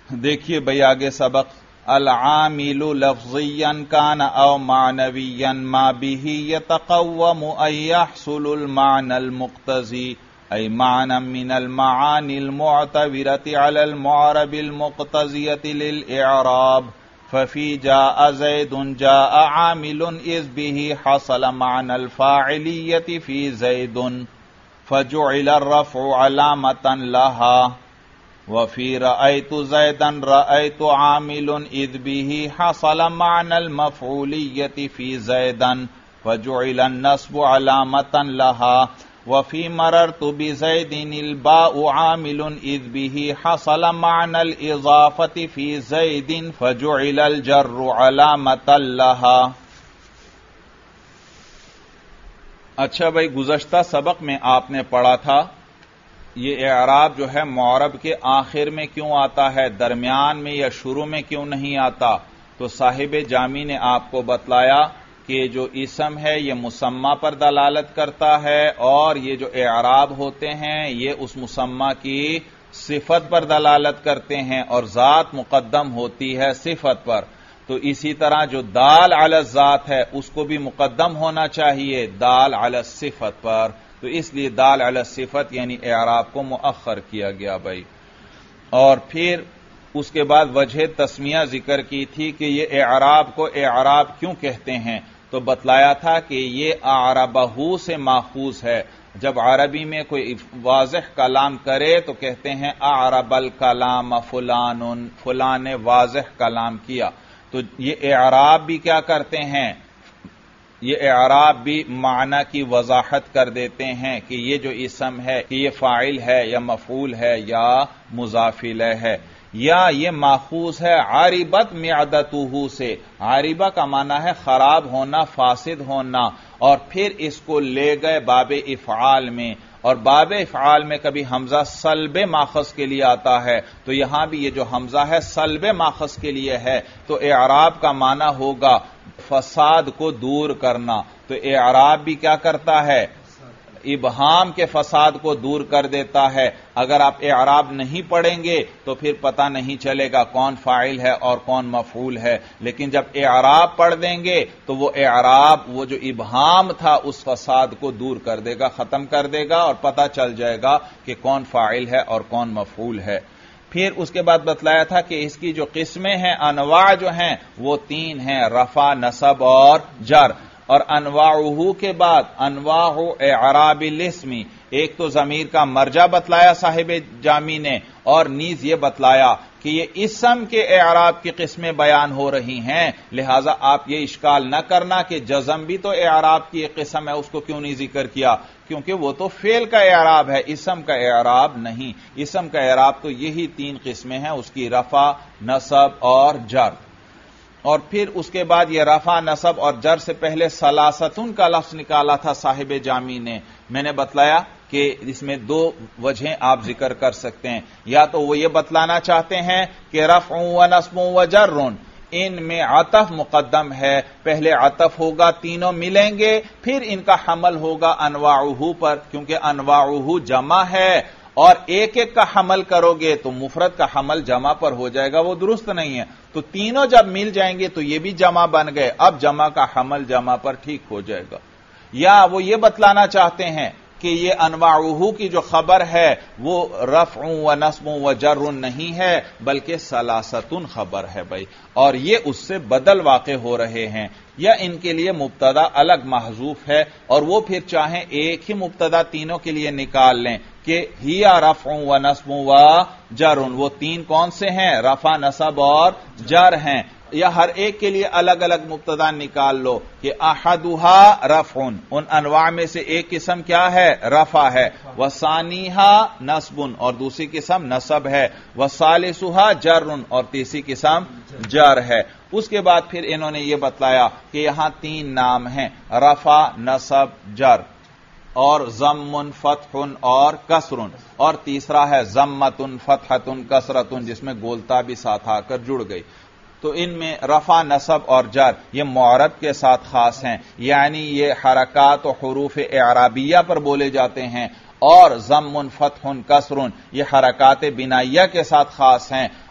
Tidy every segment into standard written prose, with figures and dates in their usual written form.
دیکھیے بھئی آگے سبق العامل لفظیا کان او معنویا ما به يتقوم ان يحصل المعنى المقتضي أي معنى من المعاني المعتبرة على المعرب المقتضية للإعراب ففي جاء زيد جاء عامل إذ به حصل معنى الفاعلية في زيد فجعل الرفع علامة لها وفي رأيت زيدا رأيت عامل إذ به حصل معنى المفعولية في زيدا فجعل النصب علامة لها وفي مررت بزيد الباء عامل إذ به حصل معنى الإضافة في زيد فجعل الجر علامة لها۔ اچھا بھائی، گزشتہ سبق میں آپ نے پڑھا تھا یہ اعراب جو ہے معرب کے آخر میں کیوں آتا ہے، درمیان میں یا شروع میں کیوں نہیں آتا؟ تو صاحب جامی نے آپ کو بتلایا کہ جو اسم ہے یہ مسمى پر دلالت کرتا ہے، اور یہ جو اعراب ہوتے ہیں یہ اس مسمى کی صفت پر دلالت کرتے ہیں، اور ذات مقدم ہوتی ہے صفت پر۔ تو اسی طرح جو دال علی الذات ہے اس کو بھی مقدم ہونا چاہیے دال علی الصفت پر، تو اس لیے دال علی الصفت یعنی اعراب کو مؤخر کیا گیا بھائی۔ اور پھر اس کے بعد وجہ تسمیہ ذکر کی تھی کہ یہ اعراب کو اعراب کیوں کہتے ہیں، تو بتلایا تھا کہ یہ اعربہ سے ماخوذ ہے۔ جب عربی میں کوئی واضح کلام کرے تو کہتے ہیں اعرب الکلام فلان، فلان نے واضح کلام کیا۔ تو یہ اعراب بھی کیا کرتے ہیں، یہ اعراب بھی معنی کی وضاحت کر دیتے ہیں کہ یہ جو اسم ہے کہ یہ فاعل ہے یا مفعول ہے یا مضاف الیہ ہے، یا یہ ماخوذ ہے عاربت معدتہ سے۔ عاربہ کا معنی ہے خراب ہونا، فاسد ہونا، اور پھر اس کو لے گئے باب افعال میں، اور باب افعال میں کبھی حمزہ سلب ماخذ کے لیے آتا ہے، تو یہاں بھی یہ جو حمزہ ہے سلب ماخذ کے لیے ہے، تو اعراب کا معنی ہوگا فساد کو دور کرنا۔ تو اعراب بھی کیا کرتا ہے، ابہام کے فساد کو دور کر دیتا ہے۔ اگر آپ اعراب نہیں پڑھیں گے تو پھر پتہ نہیں چلے گا کون فاعل ہے اور کون مفعول ہے، لیکن جب اعراب پڑھ دیں گے تو وہ اعراب وہ جو ابہام تھا اس فساد کو دور کر دے گا، ختم کر دے گا، اور پتہ چل جائے گا کہ کون فاعل ہے اور کون مفعول ہے۔ پھر اس کے بعد بتلایا تھا کہ اس کی جو قسمیں ہیں، انواع جو ہیں وہ 3 ہیں، رفع، نصب اور جر۔ اور انواعہ کے بعد انواع اعراب الاسم، ایک تو ضمیر کا مرجع بتلایا صاحب جامی نے، اور نیز یہ بتلایا کہ یہ اسم کے اعراب کی قسمیں بیان ہو رہی ہیں، لہذا آپ یہ اشکال نہ کرنا کہ جزم بھی تو اعراب کی ایک قسم ہے، اس کو کیوں نہیں ذکر کیا، کیونکہ وہ تو فعل کا اعراب ہے، اسم کا اعراب نہیں۔ اسم کا اعراب تو یہی 3 قسمیں ہیں، اس کی رفع، نصب اور جر۔ اور پھر اس کے بعد یہ رفع، نصب اور جر سے پہلے ثلاثتن کا لفظ نکالا تھا صاحب جامی نے۔ میں نے بتلایا کہ اس میں 2 وجہیں آپ ذکر کر سکتے ہیں، یا تو وہ یہ بتلانا چاہتے ہیں کہ رفع و نصب و جر ان میں عطف مقدم ہے، پہلے عطف ہوگا، تینوں ملیں گے، پھر ان کا حمل ہوگا انواعہ پر، کیونکہ انواعہ جمع ہے، اور ایک ایک کا حمل کرو گے تو مفرد کا حمل جمع پر ہو جائے گا، وہ درست نہیں ہے۔ تو تینوں جب مل جائیں گے تو یہ بھی جمع بن گئے، اب جمع کا حمل جمع پر ٹھیک ہو جائے گا۔ یا وہ یہ بتلانا چاہتے ہیں کہ یہ انواعہ کی جو خبر ہے وہ رفع و نصب و جر نہیں ہے بلکہ ثلاثتن خبر ہے بھائی، اور یہ اس سے بدل واقع ہو رہے ہیں، یا ان کے لیے مبتدا الگ محذوف ہے، اور وہ پھر چاہیں ایک ہی مبتدا تینوں کے لیے نکال لیں کہ ہی رفع و نصب و جر، وہ 3 کون سے ہیں، رفع، نصب اور جر ہیں، یا ہر ایک کے لیے الگ الگ مبتدا نکال لو کہ احدھا رفع، ان انواع میں سے ایک قسم کیا ہے، رفع ہے، وثانیھا نصب، اور دوسری قسم نصب ہے، وثالثھا جر، اور تیسری قسم جر ہے۔ اس کے بعد پھر انہوں نے یہ بتلایا کہ یہاں 3 نام ہیں، رفع، نصب، جر، اور ضم، فتح اور کسر، اور تیسرا ہے ضمۃ، فتحۃ، کسرۃ، جس میں گولتا بھی ساتھ آ کر جڑ گئی۔ تو ان میں رفع، نصب اور جر یہ معرب کے ساتھ خاص ہیں، یعنی یہ حرکات و حروف اعرابیہ پر بولے جاتے ہیں، اور ضم، فتح، کسر یہ حرکات بنائیہ کے ساتھ خاص ہیں،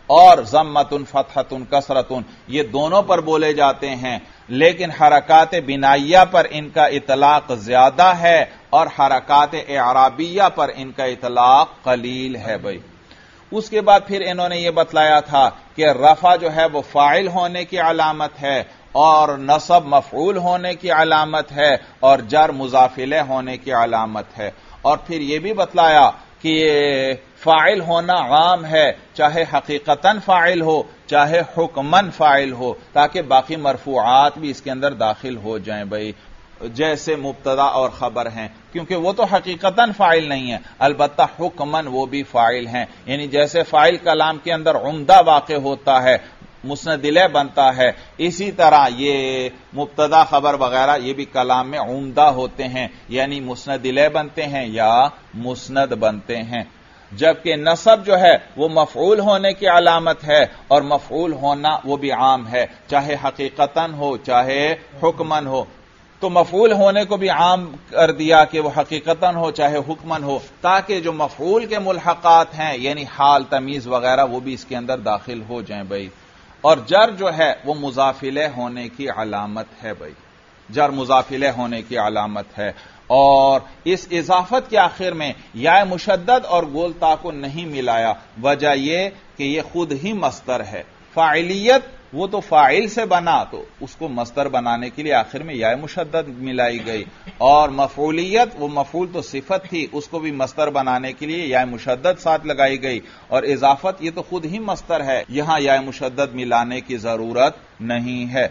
اور ضمتن فتحتن کسرتن یہ دونوں پر بولے جاتے ہیں، لیکن حرکات بنائیہ پر ان کا اطلاق زیادہ ہے اور حرکات اعرابیہ پر ان کا اطلاق قلیل ہے بھائی۔ اس کے بعد پھر انہوں نے یہ بتلایا تھا کہ رفع جو ہے وہ فاعل ہونے کی علامت ہے اور نصب مفعول ہونے کی علامت ہے اور جر مضاف الیہ ہونے کی علامت ہے، اور پھر یہ بھی بتلایا کہ یہ فاعل ہونا عام ہے، چاہے حقیقتاً فاعل ہو چاہے حکماً فاعل ہو، تاکہ باقی مرفوعات بھی اس کے اندر داخل ہو جائیں بھائی، جیسے مبتدا اور خبر ہیں، کیونکہ وہ تو حقیقتاً فاعل نہیں ہے، البتہ حکماً وہ بھی فاعل ہیں، یعنی جیسے فاعل کلام کے اندر عمدہ واقع ہوتا ہے، مسند الیہ بنتا ہے، اسی طرح یہ مبتدا خبر وغیرہ یہ بھی کلام میں عمدہ ہوتے ہیں، یعنی مسند الیہ بنتے ہیں یا مسند بنتے ہیں، جبکہ نصب جو ہے وہ مفعول ہونے کی علامت ہے، اور مفعول ہونا وہ بھی عام ہے، چاہے حقیقتاً ہو چاہے حکماً ہو۔ تو مفعول ہونے کو بھی عام کر دیا کہ وہ حقیقتاً ہو چاہے حکماً ہو، تاکہ جو مفعول کے ملحقات ہیں یعنی حال تمیز وغیرہ وہ بھی اس کے اندر داخل ہو جائیں بھائی۔ اور جر جو ہے وہ مضاف الیہ ہونے کی علامت ہے بھائی، جر مضاف الیہ ہونے کی علامت ہے، اور اس اضافت کے آخر میں یا مشدد اور گول تا کو نہیں ملایا، وجہ یہ کہ یہ خود ہی مصدر ہے، فاعلیت وہ تو فاعل سے بنا تو اس کو مصدر بنانے کے لیے آخر میں یا مشدد ملائی گئی، اور مفعولیت وہ مفعول تو صفت تھی اس کو بھی مصدر بنانے کے لیے یا مشدد ساتھ لگائی گئی، اور اضافت یہ تو خود ہی مصدر ہے، یہاں یا مشدد ملانے کی ضرورت نہیں ہے۔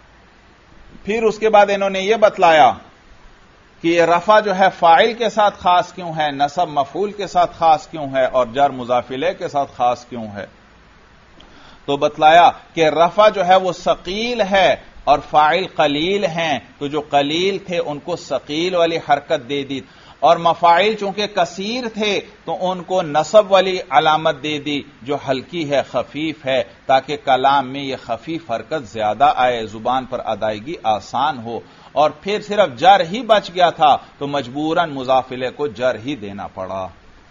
پھر اس کے بعد انہوں نے یہ بتلایا کہ یہ رفع جو ہے فاعل کے ساتھ خاص کیوں ہے، نصب مفعول کے ساتھ خاص کیوں ہے، اور جر مضاف الیہ کے ساتھ خاص کیوں ہے۔ تو بتلایا کہ رفع جو ہے وہ ثقیل ہے اور فاعل قلیل ہیں، تو جو قلیل تھے ان کو ثقیل والی حرکت دے دی، اور مفاعل چونکہ کثیر تھے تو ان کو نصب والی علامت دے دی جو ہلکی ہے خفیف ہے، تاکہ کلام میں یہ خفیف حرکت زیادہ آئے، زبان پر ادائیگی آسان ہو، اور پھر صرف جر ہی بچ گیا تھا تو مجبوراً مضاف الیہ کو جر ہی دینا پڑا۔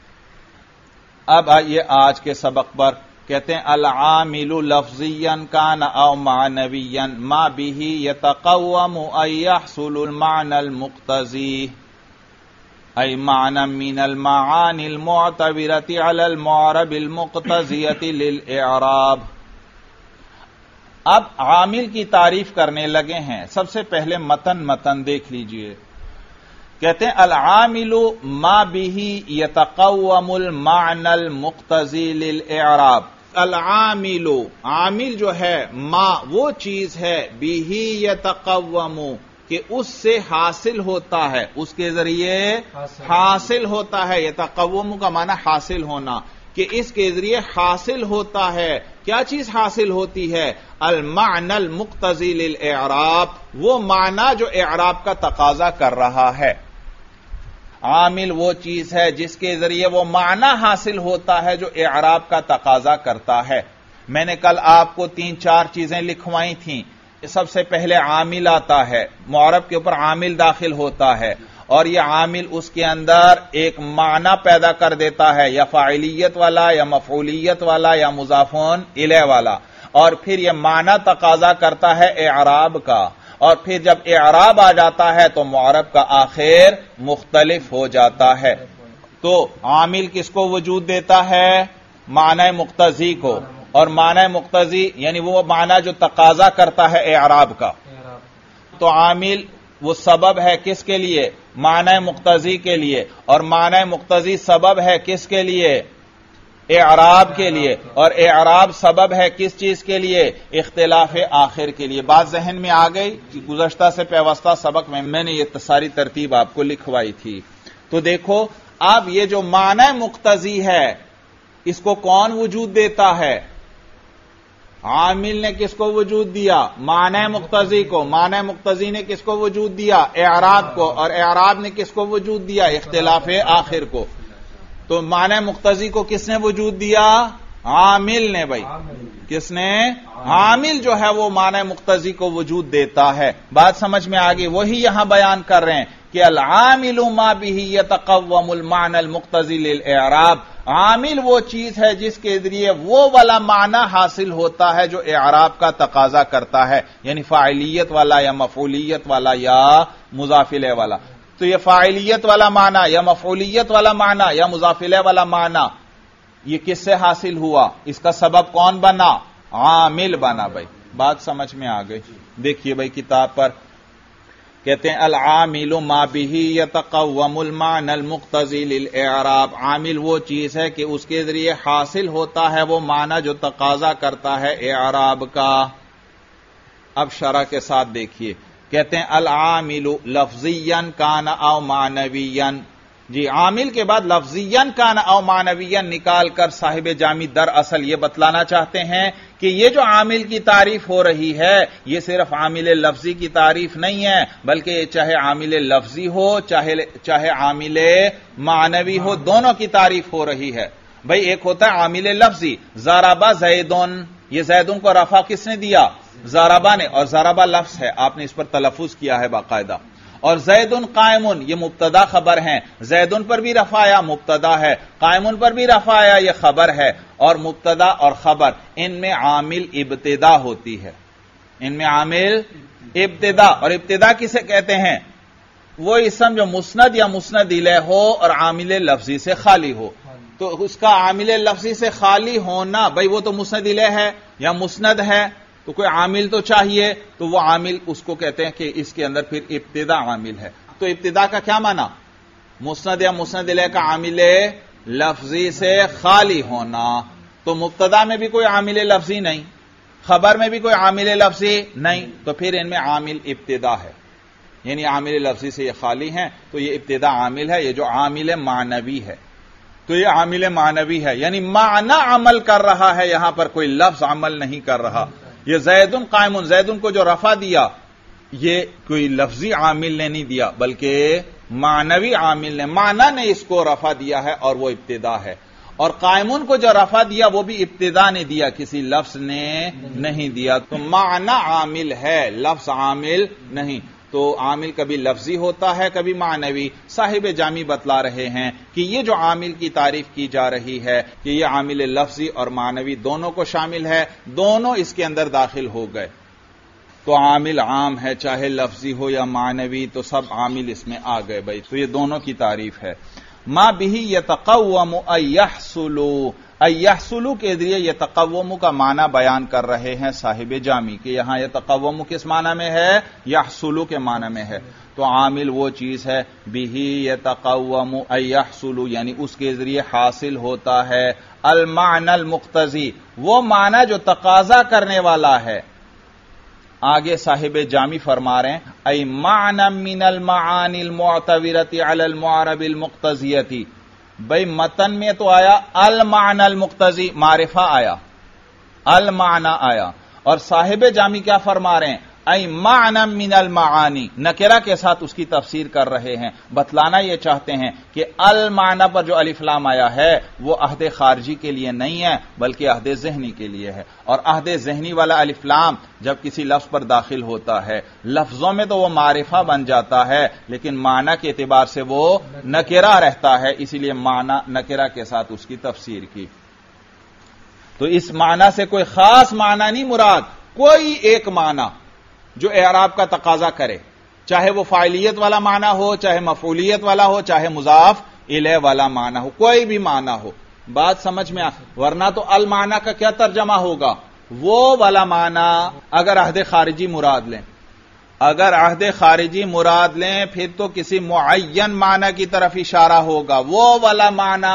اب آئیے آج کے سبق پر، کہتے ہیں العامل لفظیا کان او معنویا ما به یتقوم ان يحصل المعنى المقتضی ای معنی من المعانی المعتبرة على المعرب المقتضیة للاعراب۔ اب عامل کی تعریف کرنے لگے ہیں، سب سے پہلے متن دیکھ لیجئے، کہتے ہیں العامل ما به یتقوم المعنى المقتضی للاعراب۔ العامل عامل جو ہے ما وہ چیز ہے به یتقوم کہ اس سے حاصل ہوتا ہے، اس کے ذریعے حاصل ہوتا ہے، یتقوم کا معنی حاصل ہونا، کہ اس کے ذریعے حاصل ہوتا ہے، کیا چیز حاصل ہوتی ہے؟ المعنی المقتضی للاعراب، وہ معنی جو اعراب کا تقاضا کر رہا ہے۔ عامل وہ چیز ہے جس کے ذریعے وہ معنی حاصل ہوتا ہے جو اعراب کا تقاضا کرتا ہے۔ میں نے کل آپ کو 3-4 چیزیں لکھوائی تھیں، سب سے پہلے عامل آتا ہے، معرب کے اوپر عامل داخل ہوتا ہے، اور یہ عامل اس کے اندر ایک معنی پیدا کر دیتا ہے، یا فاعلیت والا یا مفعولیت والا یا مضافون الیہ والا، اور پھر یہ معنی تقاضا کرتا ہے اعراب کا، اور پھر جب اعراب آ جاتا ہے تو معرب کا آخر مختلف ہو جاتا ہے۔ تو عامل کس کو وجود دیتا ہے؟ معنی مقتضی کو، اور معنی مقتضی یعنی وہ معنی جو تقاضا کرتا ہے اعراب کا۔ تو عامل وہ سبب ہے کس کے لیے؟ معنی مقتضی کے لیے، اور معنی مقتضی سبب ہے کس کے لیے؟ اعراب کے لیے، اور اعراب سبب ہے کس چیز کے لیے؟ اختلاف آخر کے لیے۔ بات ذہن میں آ گئی؟ گزشتہ سے پیوستہ سبق میں نے یہ ساری ترتیب آپ کو لکھوائی تھی۔ تو دیکھو اب یہ جو معنی مقتضی ہے اس کو کون وجود دیتا ہے؟ عامل نے کس کو وجود دیا؟ معنی مقتضی کو۔ معنی مقتضی نے کس کو وجود دیا؟ اعراب کو، اور اعراب نے کس کو وجود دیا؟ اختلاف آخر کو۔ تو معنی مقتضی کو کس نے وجود دیا؟ عامل نے بھائی۔ کس نے؟ عامل جو ہے وہ معنی مقتضی کو وجود دیتا ہے۔ بات سمجھ میں آ گئی؟ وہی یہاں بیان کر رہے ہیں کہ العامل ما به يتقوم المعنى المقتضی للاعراب، عامل وہ چیز ہے جس کے ذریعے وہ والا معنی حاصل ہوتا ہے جو اعراب کا تقاضا کرتا ہے، یعنی فاعلیت والا یا مفعولیت والا یا مضاف الیہ والا. تو یہ فاعلیت والا معنی یا مفعولیت والا معنی یا مضاف الیہ والا معنی یہ کس سے حاصل ہوا؟ اس کا سبب کون بنا؟ عامل بنا. بھائی بات سمجھ میں آ گئی؟ دیکھیے بھائی کتاب پر کہتے ہیں العامل ما به يتقوم المعنى المقتضی للاعراب، عامل وہ چیز ہے کہ اس کے ذریعے حاصل ہوتا ہے وہ معنی جو تقاضا کرتا ہے اعراب کا. اب شرح کے ساتھ دیکھیے، کہتے ہیں العامل لفظیا کان او معنویا. جی عامل کے بعد لفظیاً کان او معنویاً نکال کر صاحب جامی در اصل یہ بتلانا چاہتے ہیں کہ یہ جو عامل کی تعریف ہو رہی ہے یہ صرف عامل لفظی کی تعریف نہیں ہے، بلکہ یہ چاہے عامل لفظی ہو چاہے عامل معنوی ہو، دونوں کی تعریف ہو رہی ہے. بھائی ایک ہوتا ہے عامل لفظی، ضربا زیدن، یہ زیدن کو رفع کس نے دیا؟ ضربا نے، اور ضربا لفظ ہے، آپ نے اس پر تلفظ کیا ہے باقاعدہ. اور زیدن قائمن یہ مبتدا خبر ہیں، زیدن پر بھی رفع آیا مبتدا ہے، قائمن پر بھی رفع آیا یہ خبر ہے. اور مبتدا اور خبر ان میں عامل ابتدا ہوتی ہے، ان میں عامل ابتدا. اور ابتدا کسے کہتے ہیں؟ وہ اسم جو مسند یا مسند الیہ ہو اور عامل لفظی سے خالی ہو. تو اس کا عامل لفظی سے خالی ہونا، بھائی وہ تو مسند الیہ ہے یا مسند ہے تو کوئی عامل تو چاہیے، تو وہ عامل اس کو کہتے ہیں کہ اس کے اندر پھر ابتدا عامل ہے. تو ابتدا کا کیا معنی؟ مسند یا مسند الیہ کا عامل لفظی سے خالی ہونا. تو مبتدا میں بھی کوئی عامل لفظی نہیں، خبر میں بھی کوئی عامل لفظی نہیں، تو پھر ان میں عامل ابتدا ہے، یعنی عامل لفظی سے یہ خالی ہیں تو یہ ابتدا عامل ہے. یہ جو عامل معنوی ہے تو یہ عامل معنوی ہے، یعنی معنی عمل کر رہا ہے، یہاں پر کوئی لفظ عمل نہیں کر رہا. یہ زیدن قائمن، زیدن کو جو رفع دیا یہ کوئی لفظی عامل نے نہیں دیا بلکہ معنوی عامل نے، معنی نے اس کو رفع دیا ہے اور وہ ابتدا ہے. اور قائمن کو جو رفع دیا وہ بھی ابتدا نے دیا، کسی لفظ نے نہیں دیا. تو معنی عامل ہے، لفظ عامل نہیں. تو عامل کبھی لفظی ہوتا ہے کبھی معنوی. صاحب جامی بتلا رہے ہیں کہ یہ جو عامل کی تعریف کی جا رہی ہے کہ یہ عامل لفظی اور معنوی دونوں کو شامل ہے، دونوں اس کے اندر داخل ہو گئے. تو عامل عام ہے چاہے لفظی ہو یا معنوی، تو سب عامل اس میں آ گئے. بھائی تو یہ دونوں کی تعریف ہے. ما به يتقوم ان يحصلوا، ایحصلو کے ذریعے یتقوم کا معنی بیان کر رہے ہیں صاحب جامی کہ یہاں یتقوم کس معنی میں ہے؟ یحصلو کے معنی میں ہے. تو عامل وہ چیز ہے به یتقوم ان یحصلو، یعنی اس کے ذریعے حاصل ہوتا ہے المعنی المقتضی، وہ معنی جو تقاضا کرنے والا ہے. آگے صاحب جامی فرما رہے ہیں ای معنی من المعانی المعتبرۃ علی المعرب المقتضیۃ. بھئی متن میں تو آیا المعنی المقتضی، معرفہ آیا، المعنی آیا، اور صاحب جامی کیا فرما رہے ہیں؟ ای معنی من المعانی، نکرہ کے ساتھ اس کی تفسیر کر رہے ہیں. بتلانا یہ چاہتے ہیں کہ المعنی پر جو الف لام آیا ہے وہ عہد خارجی کے لیے نہیں ہے بلکہ عہد ذہنی کے لیے ہے. اور عہد ذہنی والا الف لام جب کسی لفظ پر داخل ہوتا ہے لفظوں میں تو وہ معرفہ بن جاتا ہے لیکن معنی کے اعتبار سے وہ نکرہ رہتا ہے، اسی لیے معنی نکرہ کے ساتھ اس کی تفسیر کی. تو اس معنی سے کوئی خاص معنی نہیں مراد، کوئی ایک معنی جو اعراب کا تقاضا کرے، چاہے وہ فاعلیت والا معنی ہو، چاہے مفعولیت والا ہو، چاہے مضاف الیہ والا معنی ہو، کوئی بھی معنی ہو. بات سمجھ میں ورنہ تو المعنی کا کیا ترجمہ ہوگا؟ وہ والا معنی. اگر عہد خارجی مراد لیں، اگر عہد خارجی مراد لیں پھر تو کسی معین معنی کی طرف اشارہ ہوگا، وہ والا معنی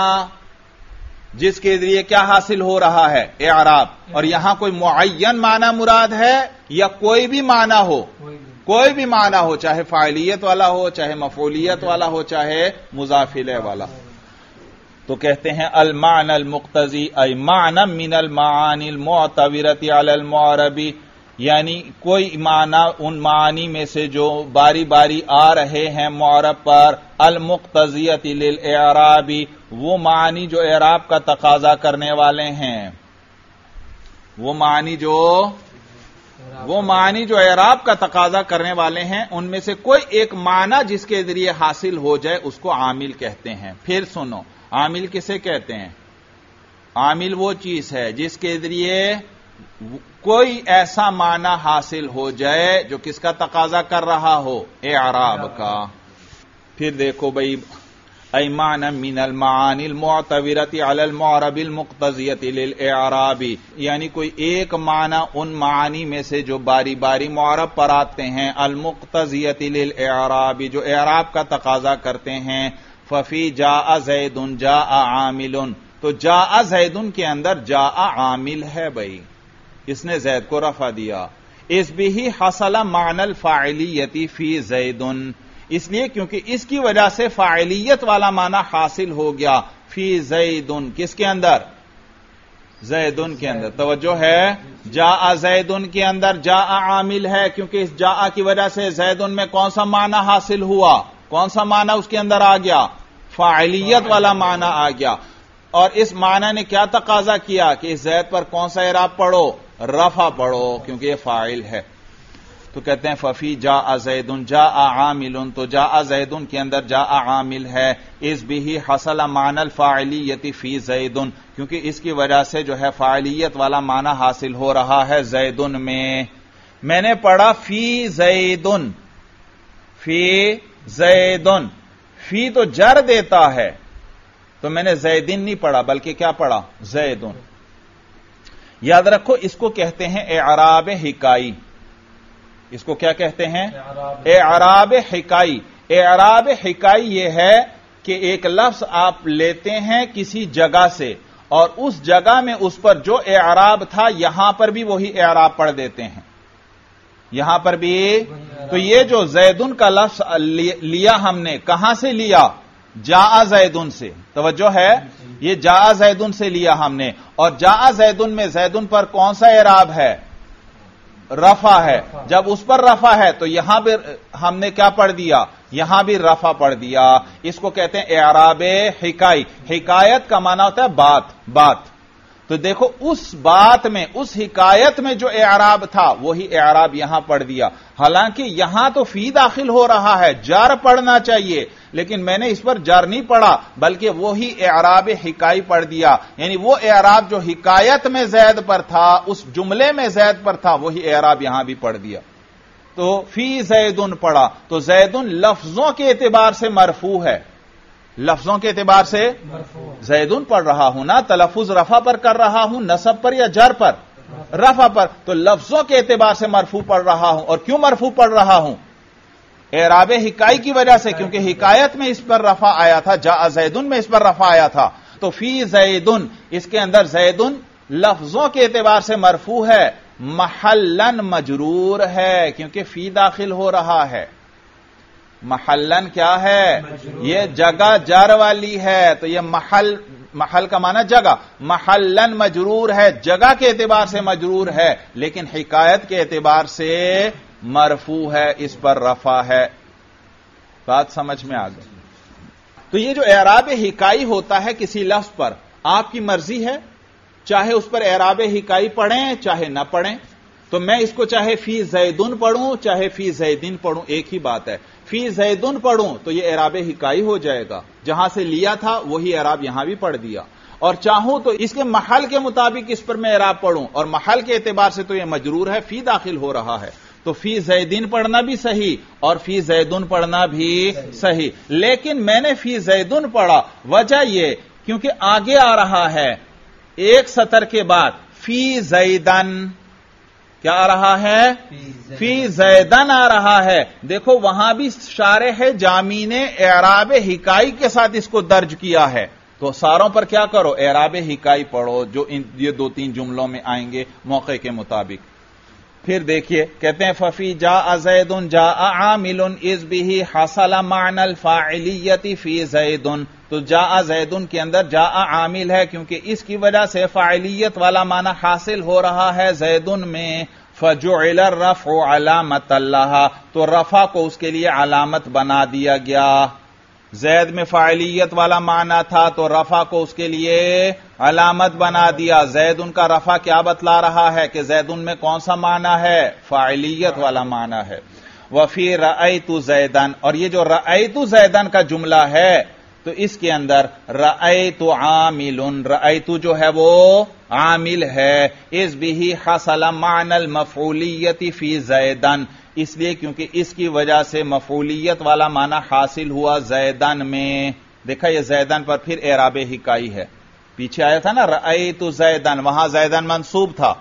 جس کے ذریعے کیا حاصل ہو رہا ہے؟ اعراب. اور یہاں کوئی معین معنی مراد ہے یا کوئی بھی معنی ہو؟ کوئی بھی معنی ہو، چاہے فاعلیت والا ہو، چاہے مفعولیت والا ہو، چاہے مضاف الیہ والا. تو کہتے ہیں المعنی المقتضی ای معنی من المعانی المعتبرۃ علی المعرب، یعنی کوئی معنی ان معانی میں سے جو باری باری آ رہے ہیں معرب پر، المقتضیۃ للاعراب، وہ معنی جو اعراب کا تقاضا کرنے والے ہیں، وہ معنی جو وہ معنی جو اعراب کا تقاضا کرنے والے ہیں ان میں سے کوئی ایک معنی جس کے ذریعے حاصل ہو جائے اس کو عامل کہتے ہیں. پھر سنو، عامل کسے کہتے ہیں؟ عامل وہ چیز ہے جس کے ذریعے کوئی ایسا معنی حاصل ہو جائے جو کس کا تقاضا کر رہا ہو؟ اعراب کا. پھر دیکھو بھائی، ایمان من المعانی المعتبرۃ علی المعرب المقتضیۃ للاعراب، یعنی کوئی ایک معنی ان معانی میں سے جو باری باری معرب پر آتے ہیں، المقتضیۃ للاعراب، جو اعراب کا تقاضا کرتے ہیں. ففی جاء زید جاء عامل، تو جاء زید کے اندر جاء عامل ہے بھائی، اس نے زید کو رفع دیا. اس بھی حصل معنی الفاعلیۃ فی زید، اس لیے کیونکہ اس کی وجہ سے فاعلیت والا معنی حاصل ہو گیا. فی زیدن، کس کے اندر؟ زیدن کے اندر. توجہ ہے، جاء زیدن کے اندر جاء عامل ہے، کیونکہ اس جاء کی وجہ سے زیدن میں کون سا معنی حاصل ہوا؟ کون سا معنی اس کے اندر آ گیا؟ فاعلیت والا معنی آ گیا. اور اس معنی نے کیا تقاضا کیا کہ اس زید پر کون سا اعراب پڑھو؟ رفع پڑھو، کیونکہ یہ فاعل ہے. تو کہتے ہیں ففی جاء زید جاء عامل، تو جاء زید کے اندر جاء عامل ہے. اس بھی حصل معنی الفاعلیۃ فی زید، کیونکہ اس کی وجہ سے جو ہے فاعلیت والا معنی حاصل ہو رہا ہے زیدن میں. میں نے پڑھا فی زیدن، فی زیدن، فی تو جر دیتا ہے، تو میں نے زیدن نہیں پڑھا بلکہ کیا پڑھا؟ زیدن. یاد رکھو، اس کو کہتے ہیں اعراب حکائی. اس کو کیا کہتے ہیں؟ اعراب حکائی. اعراب حکائی یہ ہے کہ ایک لفظ آپ لیتے ہیں کسی جگہ سے اور اس جگہ میں اس پر جو اعراب تھا یہاں پر بھی وہی اعراب پڑھ دیتے ہیں. یہاں پر بھی. تو یہ جو زیدن کا لفظ لیا ہم نے، کہاں سے لیا؟ جاء زیدن سے. توجہ ہے، یہ جاء زیدن سے لیا ہم نے، اور جاء زیدن میں زیدن پر کون سا اعراب ہے؟ رفع ہے. جب اس پر رفع ہے تو یہاں بھی ہم نے کیا پڑھ دیا؟ یہاں بھی رفع پڑھ دیا. اس کو کہتے ہیں اعراب حکائی. حکایت کا معنی ہوتا ہے بات. تو دیکھو، اس بات میں، اس حکایت میں جو اعراب تھا وہی اعراب یہاں پڑھ دیا. حالانکہ یہاں تو فی داخل ہو رہا ہے، جار پڑھنا چاہیے، لیکن میں نے اس پر جار نہیں پڑھا بلکہ وہی اعراب حکائی پڑھ دیا. یعنی وہ اعراب جو حکایت میں زید پر تھا، اس جملے میں زید پر تھا، وہی اعراب یہاں بھی پڑھ دیا. تو فی زیدن پڑھا، تو زیدن لفظوں کے اعتبار سے مرفوع ہے. لفظوں کے اعتبار سے زیدن پڑھ رہا ہوں نا، تلفظ رفع پر کر رہا ہوں، نصب پر یا جر پر؟ رفع پر. تو لفظوں کے اعتبار سے مرفوع پڑھ رہا ہوں. اور کیوں مرفوع پڑھ رہا ہوں؟ اعراب حکائی کی وجہ سے، کیونکہ حکایت میں اس پر رفع آیا تھا، جاء زیدن میں اس پر رفع آیا تھا. تو فی زیدن، اس کے اندر زیدن لفظوں کے اعتبار سے مرفوع ہے، محلن مجرور ہے، کیونکہ فی داخل ہو رہا ہے. محلن کیا ہے؟ یہ جگہ جار والی ہے، تو یہ محل کا معنی جگہ. محلن مجرور ہے، جگہ کے اعتبار سے مجرور ہے، لیکن حکایت کے اعتبار سے مرفوع ہے، اس پر رفع ہے. بات سمجھ میں آ گئی؟ تو یہ جو اعراب حکائی ہوتا ہے کسی لفظ پر، آپ کی مرضی ہے، چاہے اس پر اعراب حکائی پڑھیں چاہے نہ پڑھیں. تو میں اس کو چاہے فی زیدن پڑھوں چاہے فی زیدن پڑھوں، ایک ہی بات ہے. فی زیدن پڑھوں تو یہ اعراب حکائی ہو جائے گا، جہاں سے لیا تھا وہی اعراب یہاں بھی پڑھ دیا. اور چاہوں تو اس کے محل کے مطابق اس پر میں اعراب پڑھوں، اور محل کے اعتبار سے تو یہ مجرور ہے، فی داخل ہو رہا ہے، تو فی زیدن پڑھنا بھی صحیح اور فی زیدن پڑھنا بھی صحیح. لیکن میں نے فی زیدن پڑھا، وجہ یہ کیونکہ آگے آ رہا ہے ایک سطر کے بعد فی زیدن. کیا آ رہا ہے؟ فی زیدن آ رہا ہے. دیکھو وہاں بھی شارح جامی نے اعراب حکائی کے ساتھ اس کو درج کیا ہے. تو ساروں پر کیا کرو؟ اعراب حکائی پڑھو جو یہ 2-3 جملوں میں آئیں گے موقع کے مطابق. پھر دیکھیے، کہتے ہیں ففی جاء زید جاء عامل اذ به حصل معنی الفاعلیت فی زید. تو جاء زید کے اندر جاء عامل ہے کیونکہ اس کی وجہ سے فاعلیت والا معنی حاصل ہو رہا ہے زید میں. فجعل الرفع علامۃ لها، تو رفع کو اس کے لیے علامت بنا دیا گیا. زید میں فاعلیت والا معنی تھا تو رفع کو اس کے لیے علامت بنا دیا. زید ان کا رفع کیا بتلا رہا ہے کہ زید ان میں کون سا معنی ہے؟ فاعلیت والا معنی ہے. وفی رأیت زیدن، اور یہ جو رأیت زیدن کا جملہ ہے تو اس کے اندر رأیت عامل، رأیت جو ہے وہ عامل ہے. اس بھی حصل معنی المفعولیت فی زیدن، اس لیے کیونکہ اس کی وجہ سے مفعولیت والا معنی حاصل ہوا زیدن میں. دیکھا یہ زیدن پر پھر اعراب حکائی ہے. پیچھے آیا تھا نا رأیت زیدن، وہاں زیدن منصوب تھا.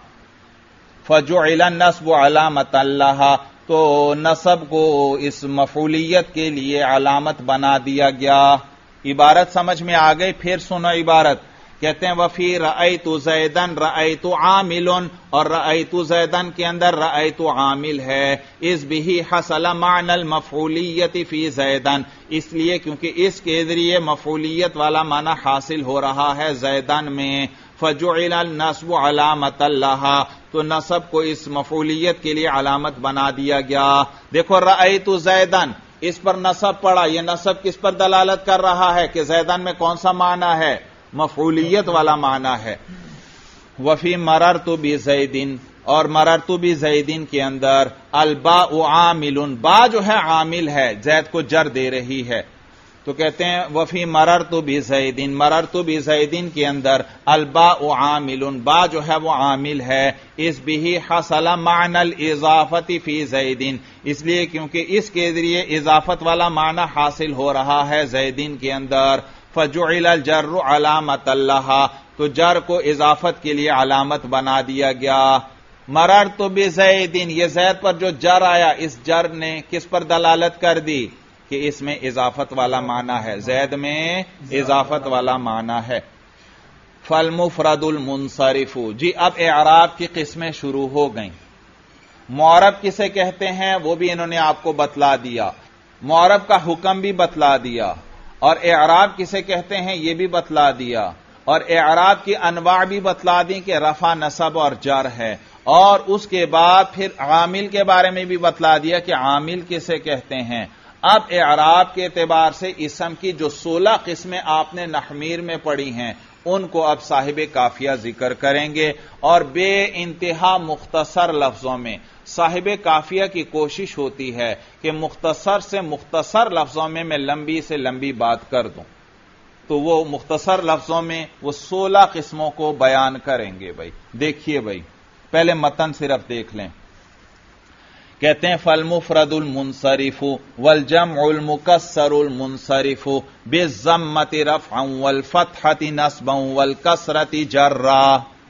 فجعل النصب علامۃ لها، تو نصب کو اس مفعولیت کے لیے علامت بنا دیا گیا. عبارت سمجھ میں آ گئی؟ پھر سنو عبارت. کہتے ہیں وفی رأیت زیدن رأیت عامل، اور رأیت زیدن کے اندر رأیت عامل ہے. اس بھی حصل معنی المفعولیت فی زیدن، اس لیے کیونکہ اس کے ذریعے مفعولیت والا معنی حاصل ہو رہا ہے زیدن میں. فجعل النصب علامۃ لها، تو نصب کو اس مفعولیت کے لیے علامت بنا دیا گیا. دیکھو رأیت زیدن، اس پر نصب پڑا. یہ نصب کس پر دلالت کر رہا ہے کہ زیدن میں کون سا معنی ہے؟ مفعولیت والا معنی ہے. وفی مررت بزیدن، اور مررت بزیدن کے اندر الباء عامل، با جو ہے عامل ہے، زید کو جر دے رہی ہے. تو کہتے ہیں وفی مررت بزیدن، مررت بزیدن کے اندر الباء عامل، با جو ہے وہ عامل ہے. اس بھی حصل معنی الاضافت فی زیدن، اس لیے کیونکہ اس کے ذریعے اضافت والا معنی حاصل ہو رہا ہے زیدن کے اندر. فجعل الجر علامۃ لها، تو جر کو اضافت کے لیے علامت بنا دیا گیا. مررت بزیدن، یہ زید پر جو جر آیا، اس جر نے کس پر دلالت کر دی کہ اس میں اضافت والا معنی ہے، زید میں اضافت والا معنی ہے. فالمفرد المنصرف، جی اب اعراب کی قسمیں شروع ہو گئیں. معرب کسے کہتے ہیں وہ بھی انہوں نے آپ کو بتلا دیا، معرب کا حکم بھی بتلا دیا، اور اعراب کسے کہتے ہیں یہ بھی بتلا دیا، اور اعراب کی انواع بھی بتلا دی کہ رفع، نصب اور جر ہے. اور اس کے بعد پھر عامل کے بارے میں بھی بتلا دیا کہ عامل کسے کہتے ہیں. اب اعراب کے اعتبار سے اسم کی جو 16 قسمیں آپ نے نحمیر میں پڑھی ہیں ان کو اب صاحب کافیہ ذکر کریں گے، اور بے انتہا مختصر لفظوں میں. صاحب کافیہ کی کوشش ہوتی ہے کہ مختصر سے مختصر لفظوں میں لمبی سے لمبی بات کر دوں، تو وہ مختصر لفظوں میں وہ 16 قسموں کو بیان کریں گے. بھائی دیکھیے، بھائی پہلے متن صرف دیکھ لیں. کہتے ہیں فالمفرد المنصرف والجمع المکسر المنصرف بالضمۃ رفعا والفتحۃ نصبا والکسرۃ جرا.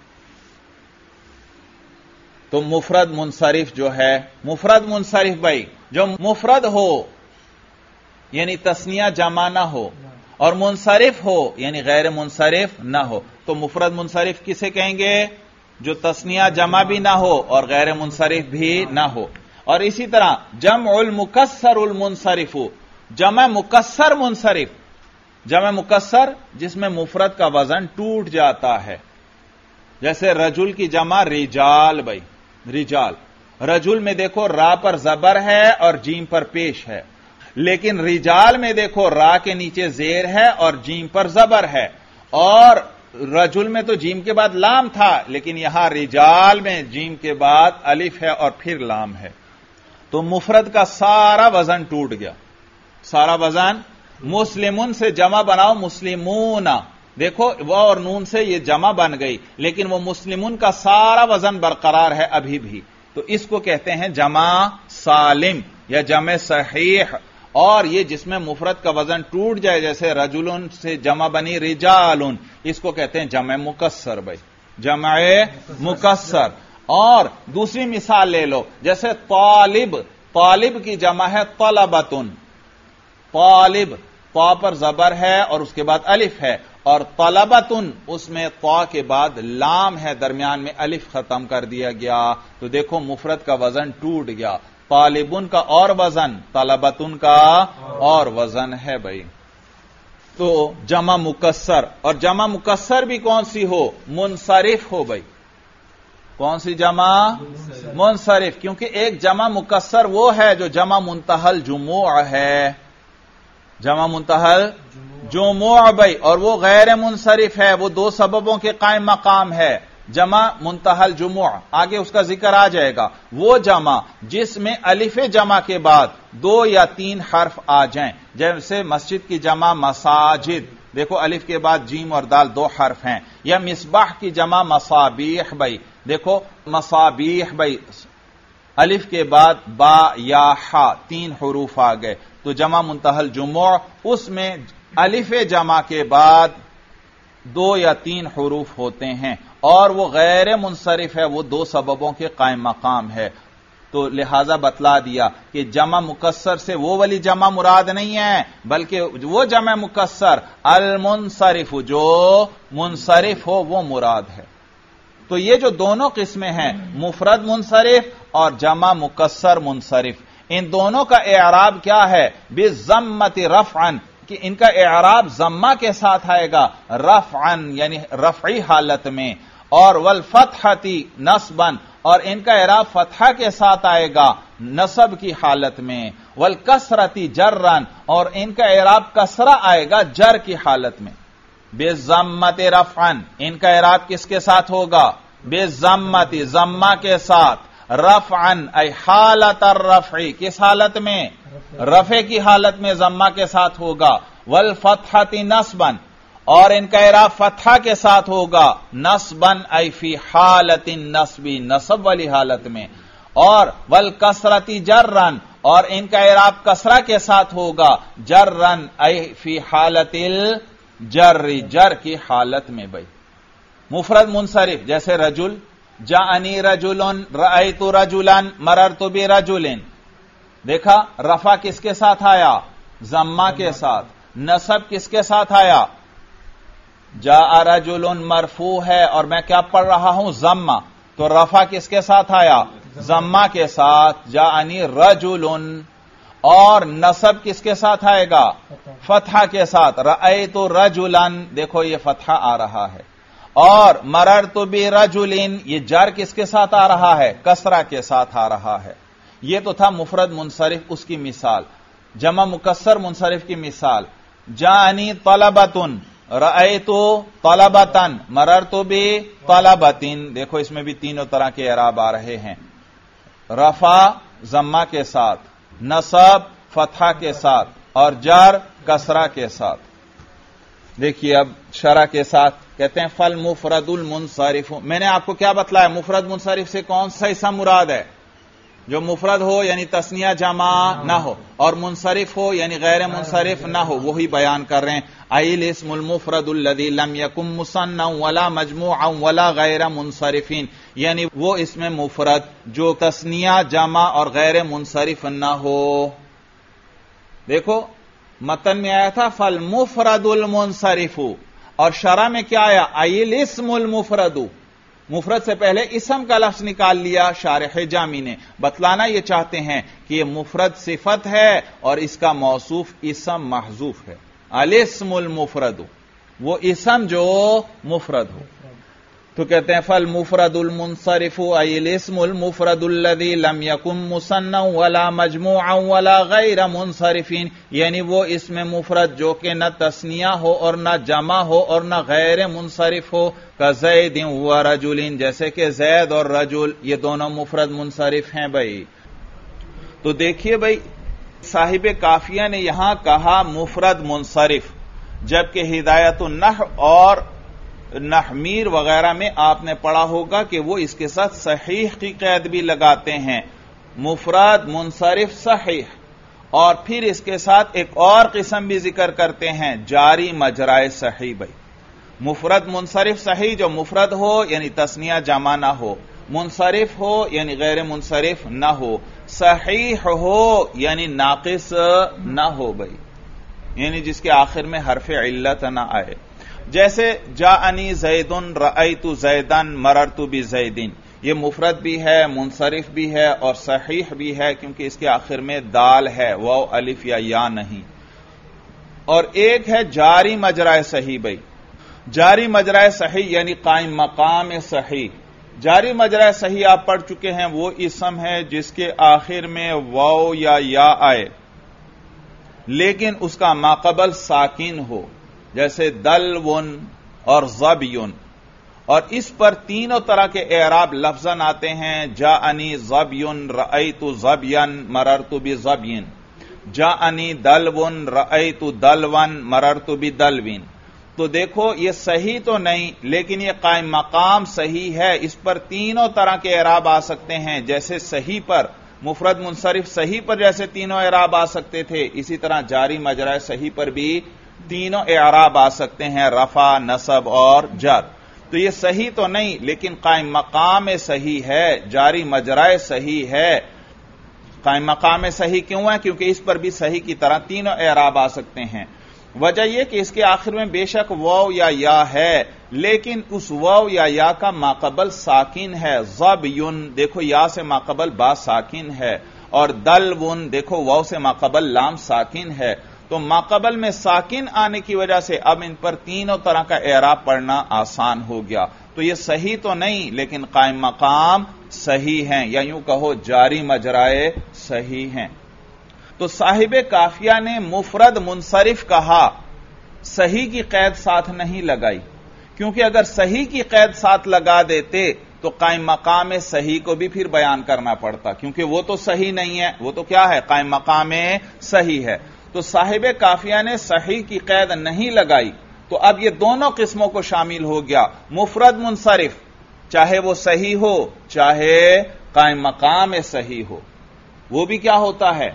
تو مفرد منصرف جو ہے، مفرد منصرف بھائی جو مفرد ہو یعنی تثنیہ جمع نہ ہو، اور منصرف ہو یعنی غیر منصرف نہ ہو. تو مفرد منصرف کسے کہیں گے؟ جو تثنیہ جمع بھی نہ ہو اور غیر منصرف بھی نہ ہو. اور اسی طرح جمع المکسر المنصرف، جمع مکسر منصرف، جمع مکسر جس میں مفرد کا وزن ٹوٹ جاتا ہے. جیسے رجل کی جمع رجال. بھائی رجال، رجل میں دیکھو را پر زبر ہے اور جیم پر پیش ہے، لیکن رجال میں دیکھو را کے نیچے زیر ہے اور جیم پر زبر ہے. اور رجل میں تو جیم کے بعد لام تھا، لیکن یہاں رجال میں جیم کے بعد الف ہے اور پھر لام ہے. تو مفرد کا سارا وزن ٹوٹ گیا، سارا وزن. مسلمون سے جمع بناؤ مسلمون، دیکھو وہ اور نون سے یہ جمع بن گئی، لیکن وہ مسلمون کا سارا وزن برقرار ہے ابھی بھی. تو اس کو کہتے ہیں جمع سالم یا جمع صحیح. اور یہ جس میں مفرد کا وزن ٹوٹ جائے، جیسے رجلن سے جمع بنی رجالن، اس کو کہتے ہیں جمع مکسر. بھائی جمع مکسر. اور دوسری مثال لے لو، جیسے طالب، طالب کی جمع ہے طلبتن. طالب طا پر زبر ہے اور اس کے بعد الف ہے، اور طلبتن اس میں طا کے بعد لام ہے، درمیان میں الف ختم کر دیا گیا. تو دیکھو مفرد کا وزن ٹوٹ گیا. طالبن کا اور وزن، طلبتن کا اور وزن ہے. بھائی تو جمع مکسر، اور جمع مکسر بھی کون سی ہو؟ منصرف ہو. بھائی کون سی جمع؟ منصرف. کیونکہ ایک جمع مکسر وہ ہے جو جمع منتہی الجموع ہے. جمع منتہل جموع بھائی، اور وہ غیر منصرف ہے، وہ دو سببوں کے قائم مقام ہے. جمع منتہل جموع، آگے اس کا ذکر آ جائے گا. وہ جمع جس میں الف جمع کے بعد 2 یا 3 حرف آ جائیں، جیسے مسجد کی جمع مساجد، دیکھو الف کے بعد جیم اور دال 2 حرف ہیں. یا مصباح کی جمع مصابیح بھائی، دیکھو مصابیح بھائی، الف کے بعد با یا ہا 3 حروف آ گئے. تو جمع منتہل جموع اس میں الف جمع کے بعد 2 یا 3 حروف ہوتے ہیں، اور وہ غیر منصرف ہے، وہ 2 سببوں کے قائم مقام ہے. تو لہذا بتلا دیا کہ جمع مکسر سے وہ والی جمع مراد نہیں ہے، بلکہ وہ جمع مکسر المنصرف جو منصرف ہو وہ مراد ہے. تو یہ جو دونوں قسمیں ہیں، مفرد منصرف اور جمع مکسر منصرف، ان دونوں کا اعراب کیا ہے؟ بالضمۃ رفعا، کہ ان کا اعراب ضمہ کے ساتھ آئے گا، رفعا یعنی رفعی حالت میں، اور والفتحۃ نصبا، اور ان کا اعراب فتحہ کے ساتھ آئے گا نصب کی حالت میں، والکسرۃ جرا، اور ان کا اعراب کسرہ آئے گا جر کی حالت میں. بالضمۃ رفعا، ان کا اعراب کس کے ساتھ ہوگا؟ بالضمۃ، ضمہ کے ساتھ، رفعا ای حالت الرفع، کس حالت میں؟ رفع کی حالت میں ضمہ کے ساتھ ہوگا. والفتحۃ نصبا، اور ان کا اعراب فتحہ کے ساتھ ہوگا، نصبا ای فی حالت النصب، نصب والی حالت میں. اور والکسرۃ جرا، اور ان کا اعراب کسرہ کے ساتھ ہوگا، جرا ای فی حالت الجر، جر کی حالت میں. بھائی مفرد منصرف جیسے رجل، جاءنی رجل، رأیت رجلا، مررت برجل، دیکھا رفع کس کے ساتھ آیا؟ ضمہ کے ساتھ. نصب کس کے ساتھ آیا؟ جاء رجل مرفوع ہے اور میں کیا پڑھ رہا ہوں؟ ضمہ، تو رفع کس کے ساتھ آیا؟ ضمہ کے ساتھ، جاءنی رجل. اور نصب کس کے ساتھ آئے گا؟ فتحہ کے ساتھ، رأیت رجلا، دیکھو یہ فتحہ آ رہا ہے. اور مررت برجل، یہ جر کس کے ساتھ آ رہا ہے؟ کسرہ کے ساتھ آ رہا ہے. یہ تو تھا مفرد منصرف، اس کی مثال. جمع مکسر منصرف کی مثال، جاءنی طلبۃ، رأیت طلبۃ، مررت بطلبۃ، دیکھو اس میں بھی تینوں طرح کے اعراب آ رہے ہیں، رفع ضمہ کے ساتھ، نصب فتحہ کے ساتھ، اور جر کسرہ کے ساتھ. دیکھیے اب شرح کے ساتھ کہتے ہیں فالمفرد المنصرف. میں نے آپ کو کیا بتلایا؟ مفرد منصرف سے کون سا حصہ مراد ہے؟ جو مفرد ہو یعنی تثنیہ جمع نہ ہو، اور منصرف ہو یعنی غیر منصرف نہ ہو، وہی بیان کر رہے ہیں. ای الاسم المفرد الذی لم یکن مثنى ولا مجموعا ولا غیر منصرفین، یعنی وہ اسم مفرد جو تثنیہ جمع اور غیر منصرف نہ ہو. دیکھو متن میں آیا تھا فالمفرد المنصرف، اور شرح میں کیا آیا؟ ای الاسم المفرد. مفرد سے پہلے اسم کا لفظ نکال لیا شارح جامی نے. بتلانا یہ چاہتے ہیں کہ یہ مفرد صفت ہے اور اس کا موصوف اسم محذوف ہے. الاسم المفرد، وہ اسم جو مفرد ہو. تو کہتے ہیں فالمفرد المنصرف ای الاسم المفرد الذی لم یکن مثنى ولا مجموعا ولا غیر منصرفین، یعنی وہ اسم مفرد جو کہ نہ تثنیہ ہو اور نہ جمع ہو اور نہ غیر منصرف ہو. کزید و رجل، جیسے کہ زید اور رجل یہ دونوں مفرد منصرف ہیں. بھائی تو دیکھیے بھائی صاحب کافیہ نے یہاں کہا مفرد منصرف، جبکہ ہدایت النحو اور نحمیر وغیرہ میں آپ نے پڑھا ہوگا کہ وہ اس کے ساتھ صحیح کی قید بھی لگاتے ہیں. مفرد منصرف صحیح، اور پھر اس کے ساتھ ایک اور قسم بھی ذکر کرتے ہیں، جاری مجرائے صحیح. بھائی مفرد منصرف صحیح جو مفرد ہو یعنی تثنیہ جمع نہ ہو، منصرف ہو یعنی غیر منصرف نہ ہو، صحیح ہو یعنی ناقص نہ ہو. بھائی یعنی جس کے آخر میں حرف علت نہ آئے. جیسے جاءنی زید، رأیت زیدا، مررت بزیدin، یہ مفرد بھی ہے، منصرف بھی ہے اور صحیح بھی ہے کیونکہ اس کے آخر میں دال ہے، واو الف یا یا نہیں. اور ایک ہے جاری مجرائے صحیح. بھائی جاری مجرائے صحیح یعنی قائم مقام صحیح. جاری مجرائے صحیح آپ پڑھ چکے ہیں، وہ اسم ہے جس کے آخر میں واو یا آئے. لیکن اس کا ماقبل ساکن ہو، جیسے دلون اور ضبیون، اور اس پر تینوں طرح کے اعراب لفظاً آتے ہیں. جاءنی ضبیون رأیت ضبین مررت بضبین، جاءنی دلون رأیت دلون مررت بدلوین. تو دیکھو یہ صحیح تو نہیں، لیکن یہ قائم مقام صحیح ہے. اس پر تینوں طرح کے اعراب آ سکتے ہیں. جیسے صحیح پر مفرد منصرف صحیح پر جیسے تینوں اعراب آ سکتے تھے، اسی طرح جاری مجرائے صحیح پر بھی تینوں اعراب آ سکتے ہیں، رفع، نصب اور جر. تو یہ صحیح تو نہیں، لیکن قائم مقام صحیح ہے، جاری مجرائے صحیح ہے. قائم مقام صحیح کیوں ہے؟ کیونکہ اس پر بھی صحیح کی طرح تینوں اعراب آ سکتے ہیں. وجہ یہ کہ اس کے آخر میں بے شک واو یا ہے، لیکن اس واو یا کا ماقبل ساکن ہے. ضبیون دیکھو یا سے ماقبل با ساکن ہے، اور دلون دیکھو واو سے ماقبل لام ساکن ہے. تو ماقبل میں ساکن آنے کی وجہ سے اب ان پر تینوں طرح کا اعراب پڑھنا آسان ہو گیا. تو یہ صحیح تو نہیں، لیکن قائم مقام صحیح ہیں، یا یوں کہو جاری مجرائے صحیح ہیں. تو صاحب کافیہ نے مفرد منصرف کہا، صحیح کی قید ساتھ نہیں لگائی، کیونکہ اگر صحیح کی قید ساتھ لگا دیتے تو قائم مقام صحیح کو بھی پھر بیان کرنا پڑتا، کیونکہ وہ تو صحیح نہیں ہے، وہ تو کیا ہے؟ قائم مقام صحیح ہے. تو صاحب کافیہ نے صحیح کی قید نہیں لگائی، تو اب یہ دونوں قسموں کو شامل ہو گیا. مفرد منصرف چاہے وہ صحیح ہو چاہے قائم مقام صحیح ہو، وہ بھی کیا ہوتا ہے؟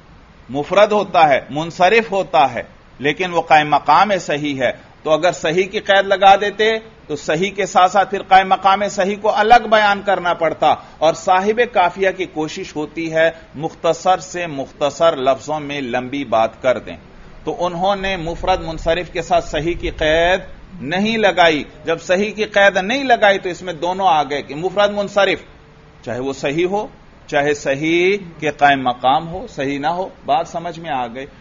مفرد ہوتا ہے، منصرف ہوتا ہے، لیکن وہ قائم مقام صحیح ہے. تو اگر صحیح کی قید لگا دیتے تو صحیح کے ساتھ ساتھ پھر قائم مقام صحیح کو الگ بیان کرنا پڑتا. اور صاحب کافیہ کی کوشش ہوتی ہے مختصر سے مختصر لفظوں میں لمبی بات کر دیں. تو انہوں نے مفرد منصرف کے ساتھ صحیح کی قید نہیں لگائی. جب صحیح کی قید نہیں لگائی تو اس میں دونوں آ گئے کہ مفرد منصرف چاہے وہ صحیح ہو چاہے صحیح کے قائم مقام ہو، صحیح نہ ہو. بات سمجھ میں آ گئی؟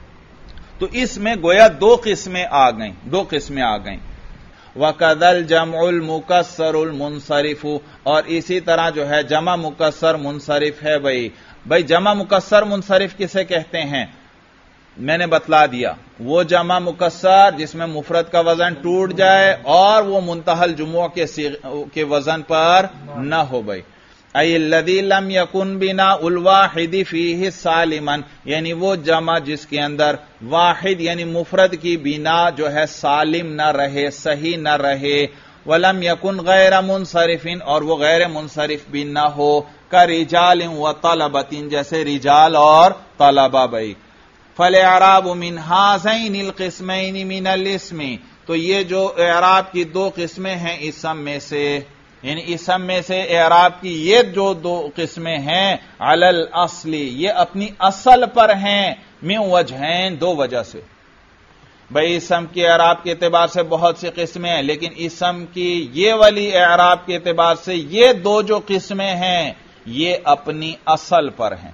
تو اس میں گویا دو قسمیں آ گئیں. وَقَدَ الْجَمْعُ الْمُكَسَّرُ الْمُنصَرِفُ، اور اسی طرح جو ہے جمع مکسر منصرف ہے. بھائی جمع مکسر منصرف کسے کہتے ہیں؟ میں نے بتلا دیا، وہ جمع مکسر جس میں مفرد کا وزن ٹوٹ جائے اور وہ منتہی الجموع کے وزن پر نہ ہو. بھائی ای الذی لم یکن بنا الواحد فیہ سالما، یعنی وہ جمع جس کے اندر واحد یعنی مفرد کی بنا جو ہے سالم نہ رہے، صحیح نہ رہے. ولم یکن غیر منصرف، اور وہ غیر منصرف بھی نہ ہو. کرجال و طلبۃ، جیسے رجال اور طلبہ. بھائی فالاعراب من ہذین القسمین من الاسم، تو یہ جو اعراب کی دو قسمیں ہیں اسم میں سے، یعنی اسم میں سے اعراب کی یہ جو دو قسمیں ہیں، علی الاصل یہ اپنی اصل پر ہیں، من وجہین دو وجہ سے. بھئی اسم کے اعراب کے اعتبار سے بہت سی قسمیں ہیں، لیکن اسم کی یہ والی اعراب کے اعتبار سے یہ دو جو قسمیں ہیں یہ اپنی اصل پر ہیں،